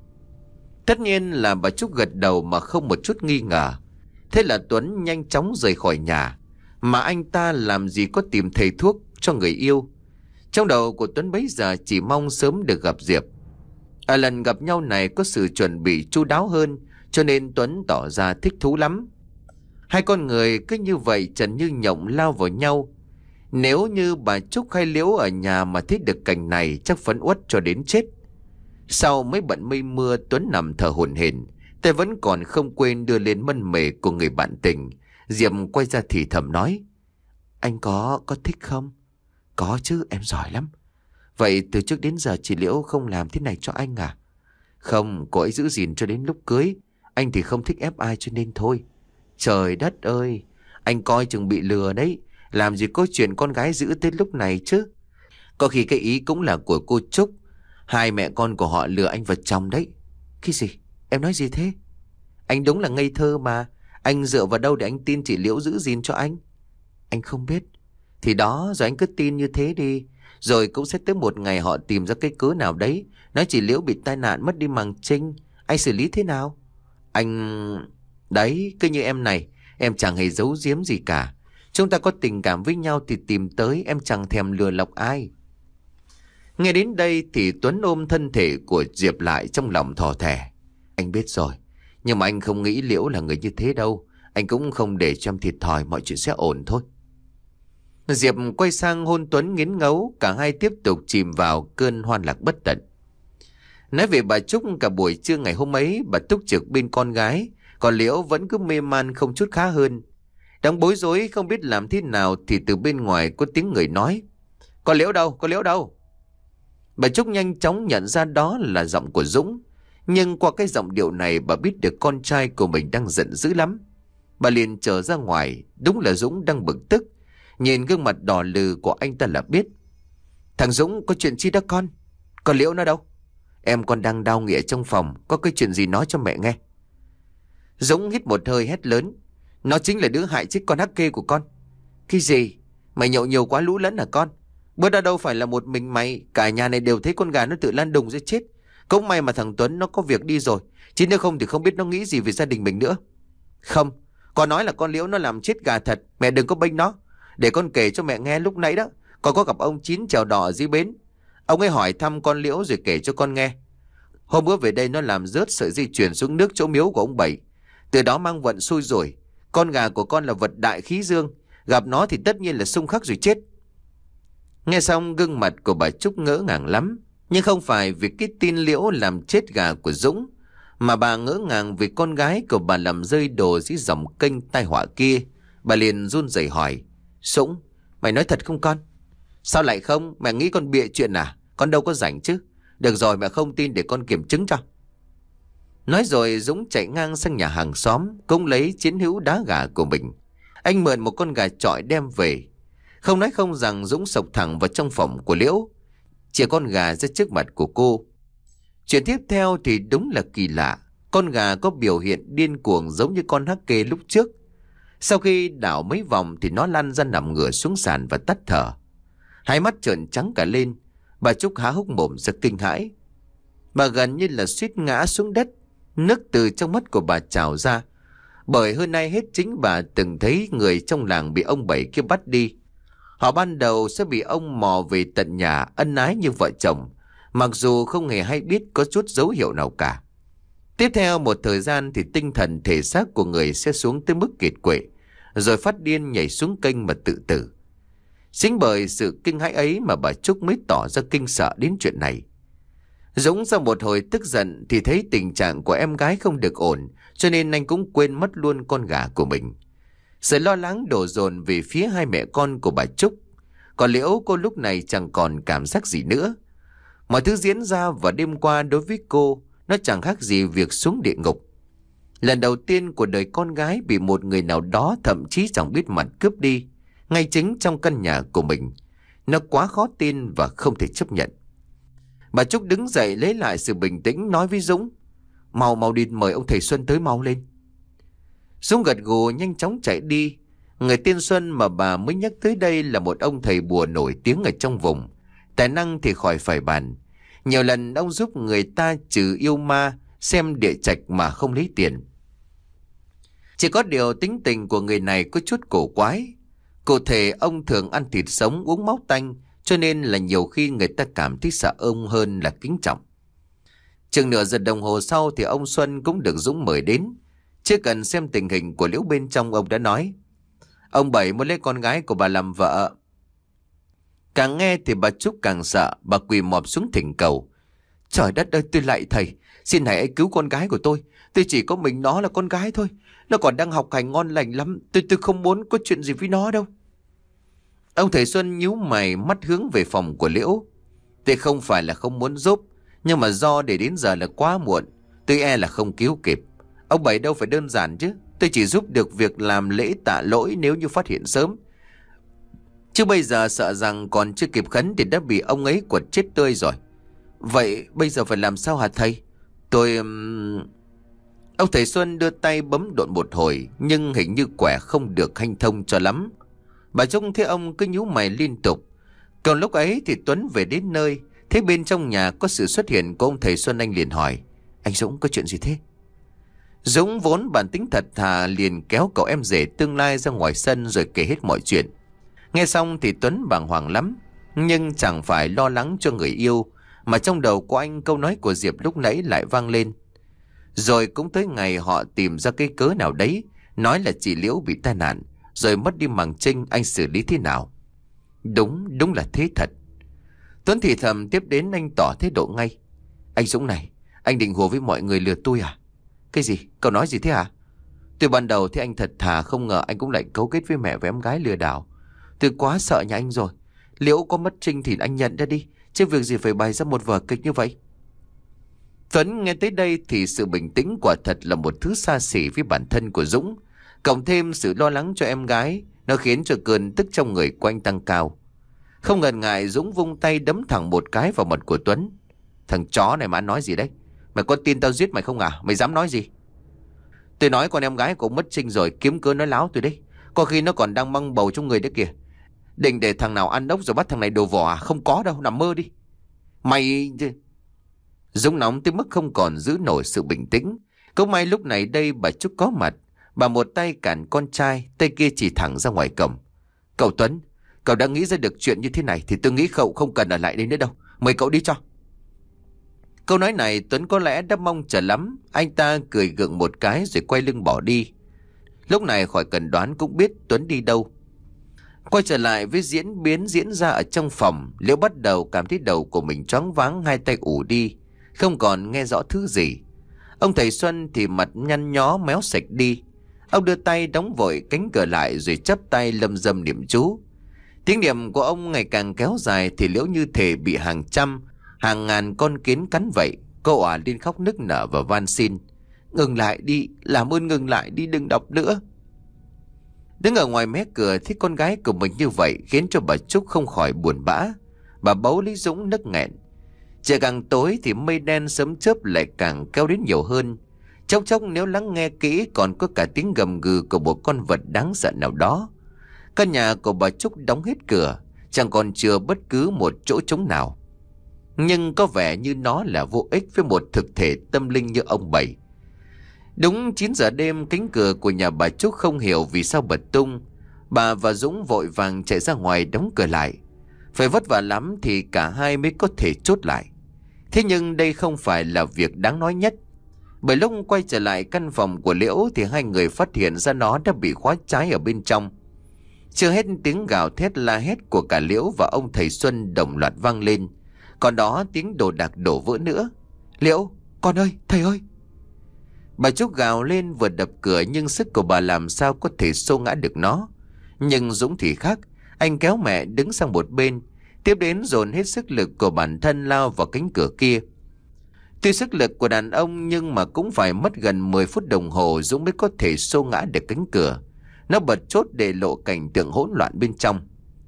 Tất nhiên là bà Trúc gật đầu mà không một chút nghi ngờ. Thế là Tuấn nhanh chóng rời khỏi nhà. Mà anh ta làm gì có tìm thầy thuốc cho người yêu. Trong đầu của Tuấn bấy giờ chỉ mong sớm được gặp Diệp. Ở lần gặp nhau này có sự chuẩn bị chu đáo hơn, cho nên Tuấn tỏ ra thích thú lắm. Hai con người cứ như vậy trần như nhộng lao vào nhau. Nếu như bà Trúc hay Liễu ở nhà mà thấy được cảnh này chắc phấn uất cho đến chết. Sau mấy bận mây mưa, Tuấn nằm thở hổn hển, tay vẫn còn không quên đưa lên mân mề của người bạn tình. Diệp quay ra thì thầm nói: Anh có có thích không? Có chứ, em giỏi lắm. Vậy từ trước đến giờ chị Liễu không làm thế này cho anh à? Không, cô ấy giữ gìn cho đến lúc cưới. Anh thì không thích ép ai cho nên thôi. Trời đất ơi, anh coi chừng bị lừa đấy. Làm gì có chuyện con gái giữ tới lúc này chứ. Có khi cái ý cũng là của cô Trúc. Hai mẹ con của họ lừa anh vào chồng đấy. Cái gì? Em nói gì thế? Anh đúng là ngây thơ mà. Anh dựa vào đâu để anh tin chị Liễu giữ gìn cho anh? Anh không biết. Thì đó, rồi anh cứ tin như thế đi. Rồi cũng sẽ tới một ngày họ tìm ra cái cớ nào đấy, nói chị Liễu bị tai nạn mất đi màng trinh. Anh xử lý thế nào? Anh... Đấy, cứ như em này, em chẳng hề giấu giếm gì cả. Chúng ta có tình cảm với nhau thì tìm tới, em chẳng thèm lừa lọc ai. Nghe đến đây thì Tuấn ôm thân thể của Diệp lại, trong lòng thò thẻ. Anh biết rồi, nhưng mà anh không nghĩ Liễu là người như thế đâu. Anh cũng không để cho em thiệt thòi, mọi chuyện sẽ ổn thôi. Diệp quay sang hôn Tuấn nghiến ngấu. Cả hai tiếp tục chìm vào cơn hoan lạc bất tận. Nói về bà Trúc, cả buổi trưa ngày hôm ấy bà túc trực bên con gái, còn Liễu vẫn cứ mê man không chút khá hơn. Đang bối rối không biết làm thế nào thì từ bên ngoài có tiếng người nói: Con Liễu đâu? Con Liễu đâu? Bà Trúc nhanh chóng nhận ra đó là giọng của Dũng. Nhưng qua cái giọng điệu này bà biết được con trai của mình đang giận dữ lắm. Bà liền trở ra ngoài. Đúng là Dũng đang bực tức. Nhìn gương mặt đỏ lừ của anh ta là biết. Thằng Dũng, có chuyện chi đó con? Còn Liễu nó đâu? Em con đang đau nghĩa trong phòng, có cái chuyện gì nói cho mẹ nghe. Dũng hít một hơi hét lớn: Nó chính là đứa hại chết con hắc kê của con. Cái gì? Mày nhậu nhiều quá lũ lẫn hả con? Bữa đó đâu phải là một mình mày, cả nhà này đều thấy con gà nó tự lan đùng ra chết. Cũng may mà thằng Tuấn nó có việc đi rồi, chứ nếu không thì không biết nó nghĩ gì về gia đình mình nữa. Không, con nói là con Liễu nó làm chết gà thật. Mẹ đừng có bênh nó. Để con kể cho mẹ nghe, lúc nãy đó con có gặp ông Chín chèo đỏ ở dưới bến. Ông ấy hỏi thăm con Liễu rồi kể cho con nghe. Hôm bữa về đây nó làm rớt sợi dây chuyền xuống nước chỗ miếu của ông Bảy. Từ đó mang vận xui rồi. Con gà của con là vật đại khí dương, gặp nó thì tất nhiên là xung khắc rồi chết. Nghe xong gương mặt của bà Trúc ngỡ ngàng lắm. Nhưng không phải vì cái tin Liễu làm chết gà của Dũng, mà bà ngỡ ngàng vì con gái của bà làm rơi đồ dưới dòng kênh tai họa kia. Bà liền run rẩy hỏi: Dũng, mày nói thật không con? Sao lại không? Mẹ nghĩ con bịa chuyện à? Con đâu có rảnh chứ. Được rồi, mẹ không tin để con kiểm chứng cho. Nói rồi Dũng chạy ngang sang nhà hàng xóm, cũng lấy chiến hữu đá gà của mình. Anh mượn một con gà chọi đem về. Không nói không rằng Dũng sộc thẳng vào trong phòng của Liễu. chìa con gà ra trước mặt của cô. Chuyện tiếp theo thì đúng là kỳ lạ. Con gà có biểu hiện điên cuồng giống như con hắc kê lúc trước. Sau khi đảo mấy vòng thì nó lăn ra nằm ngửa xuống sàn và tắt thở. Hai mắt trợn trắng cả lên. Bà Trúc há hốc mồm ra kinh hãi. Bà gần như là suýt ngã xuống đất. Nước từ trong mắt của bà trào ra. Bởi hơn nay hết chính bà từng thấy người trong làng bị ông Bảy kia bắt đi. Họ ban đầu sẽ bị ông mò về tận nhà ân ái như vợ chồng, mặc dù không hề hay biết có chút dấu hiệu nào cả. Tiếp theo một thời gian thì tinh thần thể xác của người sẽ xuống tới mức kiệt quệ, rồi phát điên nhảy xuống kênh mà tự tử. Chính bởi sự kinh hãi ấy mà bà Trúc mới tỏ ra kinh sợ đến chuyện này. Dũng sau một hồi tức giận thì thấy tình trạng của em gái không được ổn, cho nên anh cũng quên mất luôn con gà của mình. Sự lo lắng đổ dồn về phía hai mẹ con của bà Trúc. Còn Liễu, cô lúc này chẳng còn cảm giác gì nữa. Mọi thứ diễn ra vào đêm qua đối với cô, nó chẳng khác gì việc xuống địa ngục. Lần đầu tiên của đời con gái bị một người nào đó thậm chí chẳng biết mặt cướp đi, ngay chính trong căn nhà của mình. Nó quá khó tin và không thể chấp nhận. Bà Trúc đứng dậy lấy lại sự bình tĩnh, nói với Dũng: Mau mau đi mời ông thầy Xuân tới mau lên. Dũng gật gù nhanh chóng chạy đi. Người tên Xuân mà bà mới nhắc tới đây là một ông thầy bùa nổi tiếng ở trong vùng. Tài năng thì khỏi phải bàn. Nhiều lần ông giúp người ta trừ yêu ma, xem địa trạch mà không lấy tiền. Chỉ có điều tính tình của người này có chút cổ quái. Cụ thể ông thường ăn thịt sống uống máu tanh, cho nên là nhiều khi người ta cảm thấy sợ ông hơn là kính trọng. Chừng nửa giờ đồng hồ sau thì ông Xuân cũng được Dũng mời đến. Chưa cần xem tình hình của Liễu bên trong, ông đã nói: Ông Bảy muốn lấy con gái của bà làm vợ. Càng nghe thì bà Trúc càng sợ. Bà quỳ mọp xuống thỉnh cầu: Trời đất ơi, tôi lạy thầy, xin hãy cứu con gái của tôi. Tôi chỉ có mình nó là con gái thôi. Nó còn đang học hành ngon lành lắm. Tôi tôi không muốn có chuyện gì với nó đâu. Ông thầy Xuân nhíu mày, mắt hướng về phòng của Liễu. Tôi không phải là không muốn giúp, nhưng mà do để đến giờ là quá muộn, tôi e là không cứu kịp. Ông Bảy đâu phải đơn giản chứ. Tôi chỉ giúp được việc làm lễ tạ lỗi nếu như phát hiện sớm. Chứ bây giờ sợ rằng còn chưa kịp khấn thì đã bị ông ấy quật chết tươi rồi. Vậy bây giờ phải làm sao hả thầy? Tôi... Ông thầy Xuân đưa tay bấm độn một hồi, nhưng hình như quẻ không được hanh thông cho lắm. Bà Trúc thấy ông cứ nhíu mày liên tục. Còn lúc ấy thì Tuấn về đến nơi, thấy bên trong nhà có sự xuất hiện của ông thầy Xuân, anh liền hỏi: Anh Dũng, có chuyện gì thế? Dũng vốn bản tính thật thà liền kéo cậu em rể tương lai ra ngoài sân rồi kể hết mọi chuyện. Nghe xong thì Tuấn bàng hoàng lắm, nhưng chẳng phải lo lắng cho người yêu, mà trong đầu của anh câu nói của Diệp lúc nãy lại vang lên. Rồi cũng tới ngày họ tìm ra cái cớ nào đấy, nói là chị Liễu bị tai nạn, rồi mất đi màng trinh, anh xử lý thế nào? Đúng, đúng là thế thật. Tuấn thì thầm tiếp đến, anh tỏ thái độ ngay: Anh Dũng này, anh định hùa với mọi người lừa tôi à? Cái gì? Cậu nói gì thế hả? Từ ban đầu thì anh thật thà, không ngờ anh cũng lại cấu kết với mẹ và em gái lừa đảo. Tôi quá sợ nhà anh rồi. Liễu có mất trinh thì anh nhận ra đi, chứ việc gì phải bày ra một vở kịch như vậy. Tuấn nghe tới đây thì sự bình tĩnh quả thật là một thứ xa xỉ với bản thân của Dũng. Cộng thêm sự lo lắng cho em gái, nó khiến cho cơn tức trong người của anh tăng cao. Không ngần ngại, Dũng vung tay đấm thẳng một cái vào mặt của Tuấn. Thằng chó này mà ăn nói gì đấy? Mày có tin tao giết mày không à? Mày dám nói gì? Tôi nói con em gái của mất trinh rồi, kiếm cớ nói láo tôi đấy. Có khi nó còn đang mang bầu trong người đấy kìa. Định để thằng nào ăn ốc rồi bắt thằng này đồ vỏ à? Không có đâu, nằm mơ đi. Mày... Dũng nóng tới mức không còn giữ nổi sự bình tĩnh. Cũng may lúc này đây bà Trúc có mặt. Bà một tay cản con trai, tay kia chỉ thẳng ra ngoài cổng. Cậu Tuấn, cậu đã nghĩ ra được chuyện như thế này thì tôi nghĩ cậu không cần ở lại đây nữa đâu. Mời cậu đi cho. Câu nói này Tuấn có lẽ đã mong chờ lắm. Anh ta cười gượng một cái rồi quay lưng bỏ đi. Lúc này khỏi cần đoán cũng biết Tuấn đi đâu. Quay trở lại với diễn biến diễn ra ở trong phòng, Liễu bắt đầu cảm thấy đầu của mình choáng váng, hai tay ù đi, không còn nghe rõ thứ gì. Ông thầy Xuân thì mặt nhăn nhó méo sạch đi. Ông đưa tay đóng vội cánh cửa lại rồi chắp tay lâm dâm niệm chú. Tiếng niệm của ông ngày càng kéo dài thì Liễu như thể bị hàng trăm, hàng ngàn con kiến cắn vậy. Cô òa lên khóc nức nở và van xin: Ngừng lại đi, làm ơn ngừng lại đi, đừng đọc nữa. Đứng ở ngoài mé cửa thấy con gái của mình như vậy khiến cho bà Trúc không khỏi buồn bã. Bà bấu lấy Dũng nức nghẹn. Trời càng tối thì mây đen sấm chớp lại càng kéo đến nhiều hơn. Chốc chốc nếu lắng nghe kỹ còn có cả tiếng gầm gừ của một con vật đáng sợ nào đó. Căn nhà của bà Trúc đóng hết cửa, chẳng còn chừa bất cứ một chỗ trống nào. Nhưng có vẻ như nó là vô ích với một thực thể tâm linh như ông Bảy. Đúng chín giờ đêm, cánh cửa của nhà bà Trúc không hiểu vì sao bật tung. Bà và Dũng vội vàng chạy ra ngoài đóng cửa lại. Phải vất vả lắm thì cả hai mới có thể chốt lại. Thế nhưng đây không phải là việc đáng nói nhất. Bởi lúc quay trở lại căn phòng của Liễu thì hai người phát hiện ra nó đã bị khóa trái ở bên trong. Chưa hết tiếng gào thét la hét của cả Liễu và ông thầy Xuân đồng loạt vang lên. Còn đó tiếng đồ đạc đổ vỡ nữa. Liễu, con ơi, thầy ơi. Bà Trúc gào lên vừa đập cửa nhưng sức của bà làm sao có thể xô ngã được nó. Nhưng Dũng thì khác. Anh kéo mẹ đứng sang một bên, tiếp đến dồn hết sức lực của bản thân lao vào cánh cửa kia. Tuy sức lực của đàn ông nhưng mà cũng phải mất gần mười phút đồng hồ Dũng mới có thể xô ngã được cánh cửa. Nó bật chốt để lộ cảnh tượng hỗn loạn bên trong.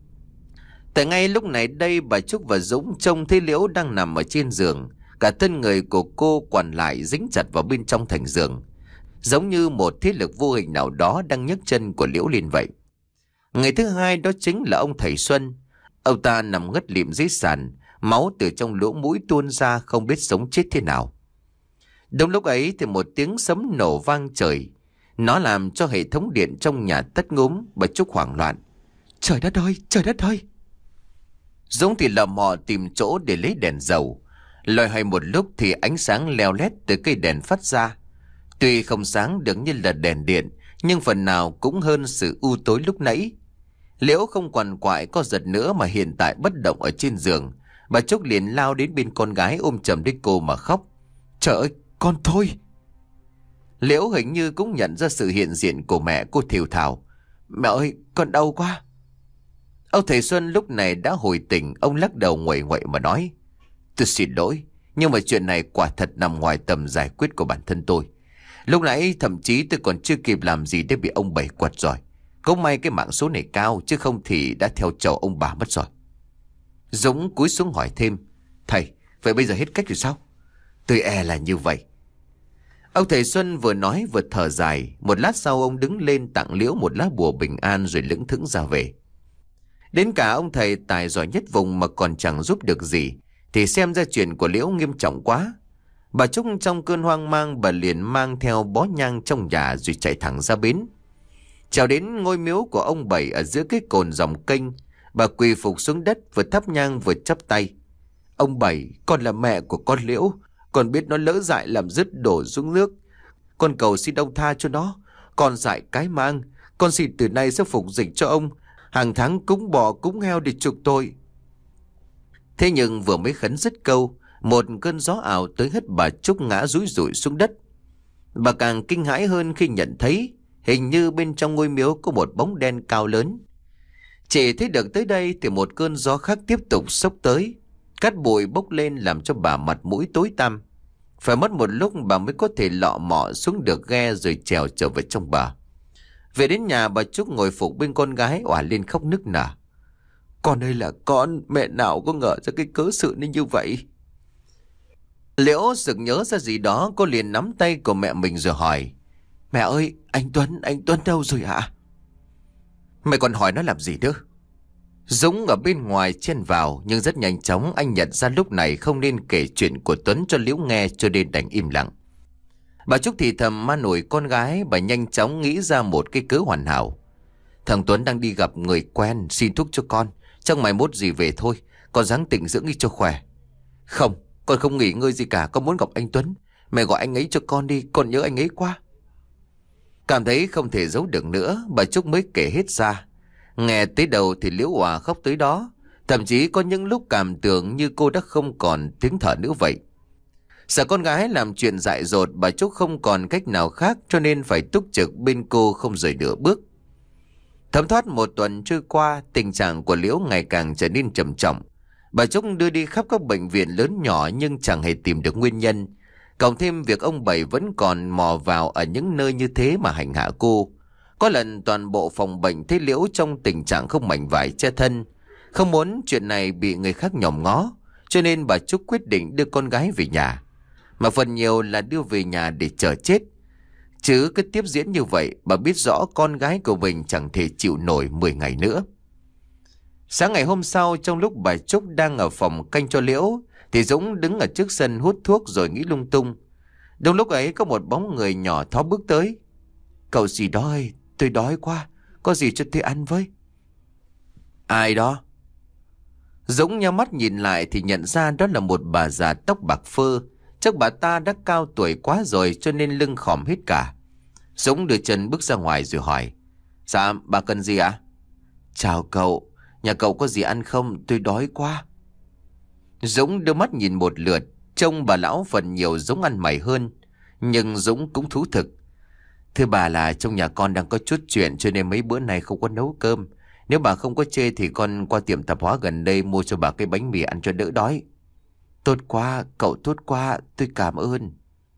Tại ngay lúc này đây, bà Trúc và Dũng trông thấy Liễu đang nằm ở trên giường. Cả thân người của cô quằn lại dính chặt vào bên trong thành giường, giống như một thế lực vô hình nào đó đang nhấc chân của Liễu lên vậy. Người thứ hai đó chính là ông thầy Xuân. Ông ta nằm ngất lịm dưới sàn, máu từ trong lỗ mũi tuôn ra không biết sống chết thế nào. Đúng lúc ấy thì một tiếng sấm nổ vang trời. Nó làm cho hệ thống điện trong nhà tắt ngúm. Bà Trúc hoảng loạn. Trời đất ơi, trời đất ơi. Dũng thì lờ mò tìm chỗ để lấy đèn dầu. Loay hoay một lúc thì ánh sáng leo lét từ cây đèn phát ra. Tuy không sáng được như là đèn điện, nhưng phần nào cũng hơn sự u tối lúc nãy. Liễu không quằn quại co giật nữa mà hiện tại bất động ở trên giường. Bà Trúc liền lao đến bên con gái ôm chầm lấy cô mà khóc. Trời ơi, con thôi. Liễu hình như cũng nhận ra sự hiện diện của mẹ, cô thều thào. Mẹ ơi, con đau quá. Ông thầy Xuân lúc này đã hồi tỉnh. Ông lắc đầu nguậy nguậy mà nói. Tôi xin lỗi, nhưng mà chuyện này quả thật nằm ngoài tầm giải quyết của bản thân tôi. Lúc nãy thậm chí tôi còn chưa kịp làm gì để bị ông Bảy quật rồi. Cũng may cái mạng số này cao, chứ không thì đã theo chầu ông bà mất rồi. Dũng cúi xuống hỏi thêm. Thầy, vậy bây giờ hết cách rồi sao? Tôi e là như vậy. Ông thầy Xuân vừa nói vừa thở dài. Một lát sau ông đứng lên tặng Liễu một lá bùa bình an rồi lững thững ra về. Đến cả ông thầy tài giỏi nhất vùng mà còn chẳng giúp được gì, thì xem ra chuyện của Liễu nghiêm trọng quá. Bà Trúc trong cơn hoang mang, bà liền mang theo bó nhang trong nhà rồi chạy thẳng ra bến. Trèo đến ngôi miếu của ông Bảy ở giữa cái cồn dòng kênh, bà quỳ phục xuống đất vừa thắp nhang vừa chắp tay. Ông Bảy, con là mẹ của con Liễu, con biết nó lỡ dại làm dứt đổ xuống nước. Con cầu xin ông tha cho nó. Con dại cái mang, con xin từ nay sẽ phục dịch cho ông, hàng tháng cúng bò cúng heo để chuộc tội. Thế nhưng vừa mới khấn dứt câu, một cơn gió ảo tới hất bà Trúc ngã rúi rủi xuống đất. Bà càng kinh hãi hơn khi nhận thấy hình như bên trong ngôi miếu có một bóng đen cao lớn. Chỉ thấy được tới đây thì một cơn gió khác tiếp tục xốc tới, cát bụi bốc lên làm cho bà mặt mũi tối tăm. Phải mất một lúc bà mới có thể lọ mọ xuống được ghe rồi trèo trở về trong bờ. Về đến nhà, bà Trúc ngồi phục bên con gái òa lên khóc nức nở. Con ơi là con, mẹ nào có ngờ ra cái cớ sự nên như vậy. Liễu sực nhớ ra gì đó, cô liền nắm tay của mẹ mình rồi hỏi. Mẹ ơi, anh Tuấn, anh Tuấn đâu rồi hả? Mẹ còn hỏi nó làm gì nữa? Dũng ở bên ngoài chen vào, nhưng rất nhanh chóng anh nhận ra lúc này không nên kể chuyện của Tuấn cho Liễu nghe, cho nên đành im lặng. Bà Trúc thì thầm ma nổi con gái, bà nhanh chóng nghĩ ra một cái cớ hoàn hảo. Thằng Tuấn đang đi gặp người quen, xin thuốc cho con. Trong mai mốt gì về thôi, con ráng tịnh dưỡng đi cho khỏe. Không, con không nghỉ ngơi gì cả, con muốn gặp anh Tuấn. Mẹ gọi anh ấy cho con đi, con nhớ anh ấy quá. Cảm thấy không thể giấu được nữa, bà Trúc mới kể hết ra. Nghe tới đầu thì Liễu Hòa khóc tới đó. Thậm chí có những lúc cảm tưởng như cô đã không còn tiếng thở nữa vậy. Sợ con gái làm chuyện dại dột, bà Trúc không còn cách nào khác cho nên phải túc trực bên cô không rời nửa bước. Thấm thoát một tuần trôi qua, tình trạng của Liễu ngày càng trở nên trầm trọng. Bà Trúc đưa đi khắp các bệnh viện lớn nhỏ nhưng chẳng hề tìm được nguyên nhân. Cộng thêm việc ông Bảy vẫn còn mò vào ở những nơi như thế mà hành hạ cô. Có lần toàn bộ phòng bệnh thấy Liễu trong tình trạng không mảnh vải che thân. Không muốn chuyện này bị người khác nhòm ngó, cho nên bà Trúc quyết định đưa con gái về nhà. Mà phần nhiều là đưa về nhà để chờ chết. Chứ cứ tiếp diễn như vậy, bà biết rõ con gái của mình chẳng thể chịu nổi mười ngày nữa. Sáng ngày hôm sau, trong lúc bà Trúc đang ở phòng canh cho Liễu, thì Dũng đứng ở trước sân hút thuốc rồi nghĩ lung tung. Đúng lúc ấy có một bóng người nhỏ thó bước tới. Cậu gì đó ơi, tôi đói quá, có gì cho tôi ăn với? Ai đó? Dũng nhắm mắt nhìn lại thì nhận ra đó là một bà già tóc bạc phơ. Chắc bà ta đã cao tuổi quá rồi cho nên lưng khòm hết cả. Dũng đưa chân bước ra ngoài rồi hỏi. Dạ, bà cần gì ạ? Chào cậu, nhà cậu có gì ăn không? Tôi đói quá. Dũng đưa mắt nhìn một lượt, trông bà lão phần nhiều giống ăn mày hơn. Nhưng Dũng cũng thú thực. Thưa bà là trong nhà con đang có chút chuyện cho nên mấy bữa nay không có nấu cơm. Nếu bà không có chê thì con qua tiệm tạp hóa gần đây mua cho bà cái bánh mì ăn cho đỡ đói. Tốt quá, cậu tốt quá, tôi cảm ơn.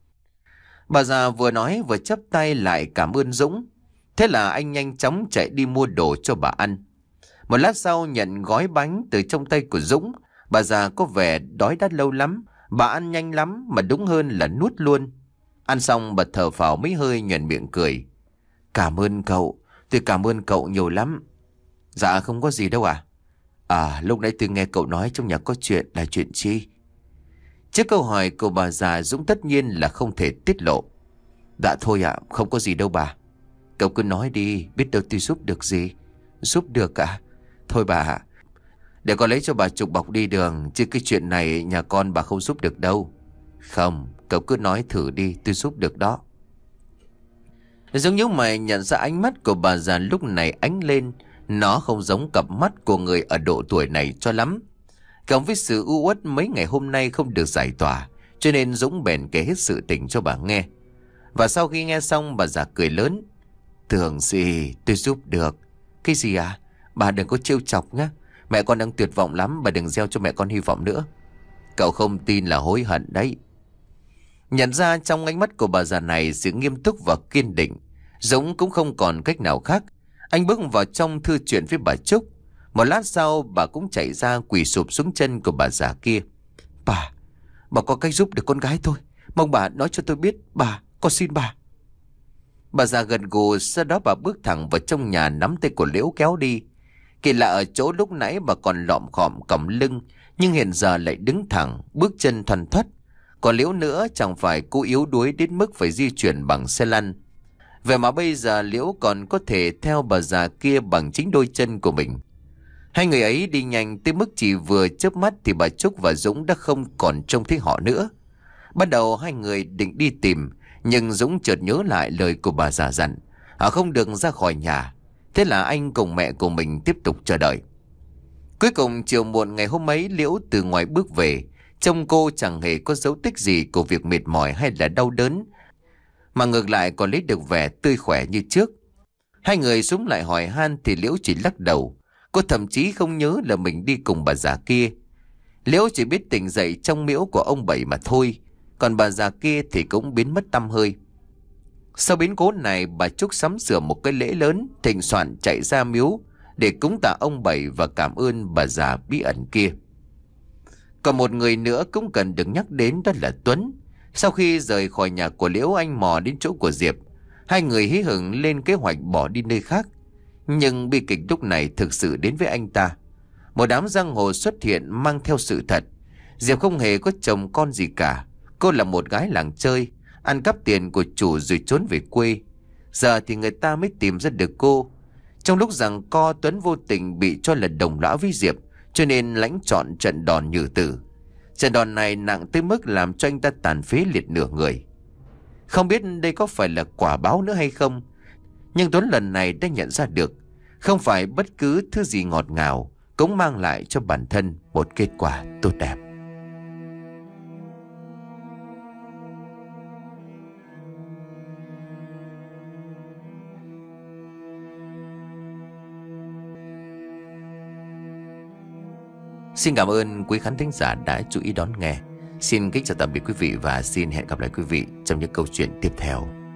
Bà già vừa nói vừa chắp tay lại cảm ơn Dũng. Thế là anh nhanh chóng chạy đi mua đồ cho bà ăn. Một lát sau nhận gói bánh từ trong tay của Dũng. Bà già có vẻ đói đã lâu lắm. Bà ăn nhanh lắm mà đúng hơn là nuốt luôn. Ăn xong bà thở phào mấy hơi nhoẻn miệng cười. Cảm ơn cậu, tôi cảm ơn cậu nhiều lắm. Dạ không có gì đâu à? À lúc nãy tôi nghe cậu nói trong nhà có chuyện, là chuyện chi? Trước câu hỏi của bà già, Dũng tất nhiên là không thể tiết lộ. Dạ thôi ạ, không có gì đâu bà. Cậu cứ nói đi, biết đâu tôi giúp được gì. Giúp được à? Thôi bà ạ, để con lấy cho bà chục bọc đi đường, chứ cái chuyện này nhà con bà không giúp được đâu. Không, cậu cứ nói thử đi, tôi giúp được đó. Giống như mày nhận ra ánh mắt của bà già lúc này ánh lên. Nó không giống cặp mắt của người ở độ tuổi này cho lắm. Cộng với sự u uất mấy ngày hôm nay không được giải tỏa, cho nên Dũng bèn kể hết sự tình cho bà nghe. Và sau khi nghe xong, bà già cười lớn. Tưởng gì tôi giúp được. Cái gì à? Bà đừng có trêu chọc nhé. Mẹ con đang tuyệt vọng lắm, bà đừng gieo cho mẹ con hy vọng nữa. Cậu không tin là hối hận đấy. Nhận ra trong ánh mắt của bà già này sự nghiêm túc và kiên định, Dũng cũng không còn cách nào khác. Anh bước vào trong thư chuyện với bà Trúc. Một lát sau bà cũng chạy ra quỳ sụp xuống chân của bà già kia. Bà, bà có cách giúp được con gái tôi. Mong bà nói cho tôi biết, bà, con xin bà. Bà già gật gù, sau đó bà bước thẳng vào trong nhà nắm tay của Liễu kéo đi. Kỳ lạ ở chỗ lúc nãy bà còn lọm khọm còng lưng, nhưng hiện giờ lại đứng thẳng, bước chân thoăn thoắt. Còn Liễu nữa chẳng phải cô yếu đuối đến mức phải di chuyển bằng xe lăn. Vậy mà bây giờ Liễu còn có thể theo bà già kia bằng chính đôi chân của mình. Hai người ấy đi nhanh tới mức chỉ vừa chớp mắt thì bà Trúc và Dũng đã không còn trông thấy họ nữa. Ban đầu hai người định đi tìm, nhưng Dũng chợt nhớ lại lời của bà già dặn, họ không được ra khỏi nhà. Thế là anh cùng mẹ của mình tiếp tục chờ đợi. Cuối cùng chiều muộn ngày hôm ấy, Liễu từ ngoài bước về. Trông cô chẳng hề có dấu tích gì của việc mệt mỏi hay là đau đớn, mà ngược lại còn lấy được vẻ tươi khỏe như trước. Hai người súng lại hỏi han thì Liễu chỉ lắc đầu. Cô thậm chí không nhớ là mình đi cùng bà già kia. Liễu chỉ biết tỉnh dậy trong miễu của ông Bảy mà thôi. Còn bà già kia thì cũng biến mất tăm hơi. Sau biến cố này, bà Trúc sắm sửa một cái lễ lớn, thịnh soạn chạy ra miếu để cúng tạ ông Bảy và cảm ơn bà già bí ẩn kia. Còn một người nữa cũng cần được nhắc đến, đó là Tuấn. Sau khi rời khỏi nhà của Liễu, anh mò đến chỗ của Diệp. Hai người hí hửng lên kế hoạch bỏ đi nơi khác. Nhưng bi kịch lúc này thực sự đến với anh ta. Một đám giang hồ xuất hiện mang theo sự thật. Diệp không hề có chồng con gì cả. Cô là một gái làng chơi, ăn cắp tiền của chủ rồi trốn về quê. Giờ thì người ta mới tìm ra được cô. Trong lúc giằng co, Tuấn vô tình bị cho là đồng lõa với Diệp, cho nên lãnh chọn trận đòn nhử tử. Trận đòn này nặng tới mức làm cho anh ta tàn phế liệt nửa người. Không biết đây có phải là quả báo nữa hay không, nhưng Tuấn lần này đã nhận ra được không phải bất cứ thứ gì ngọt ngào cũng mang lại cho bản thân một kết quả tốt đẹp. Xin cảm ơn quý khán thính giả đã chú ý đón nghe. Xin kính chào tạm biệt quý vị và xin hẹn gặp lại quý vị trong những câu chuyện tiếp theo.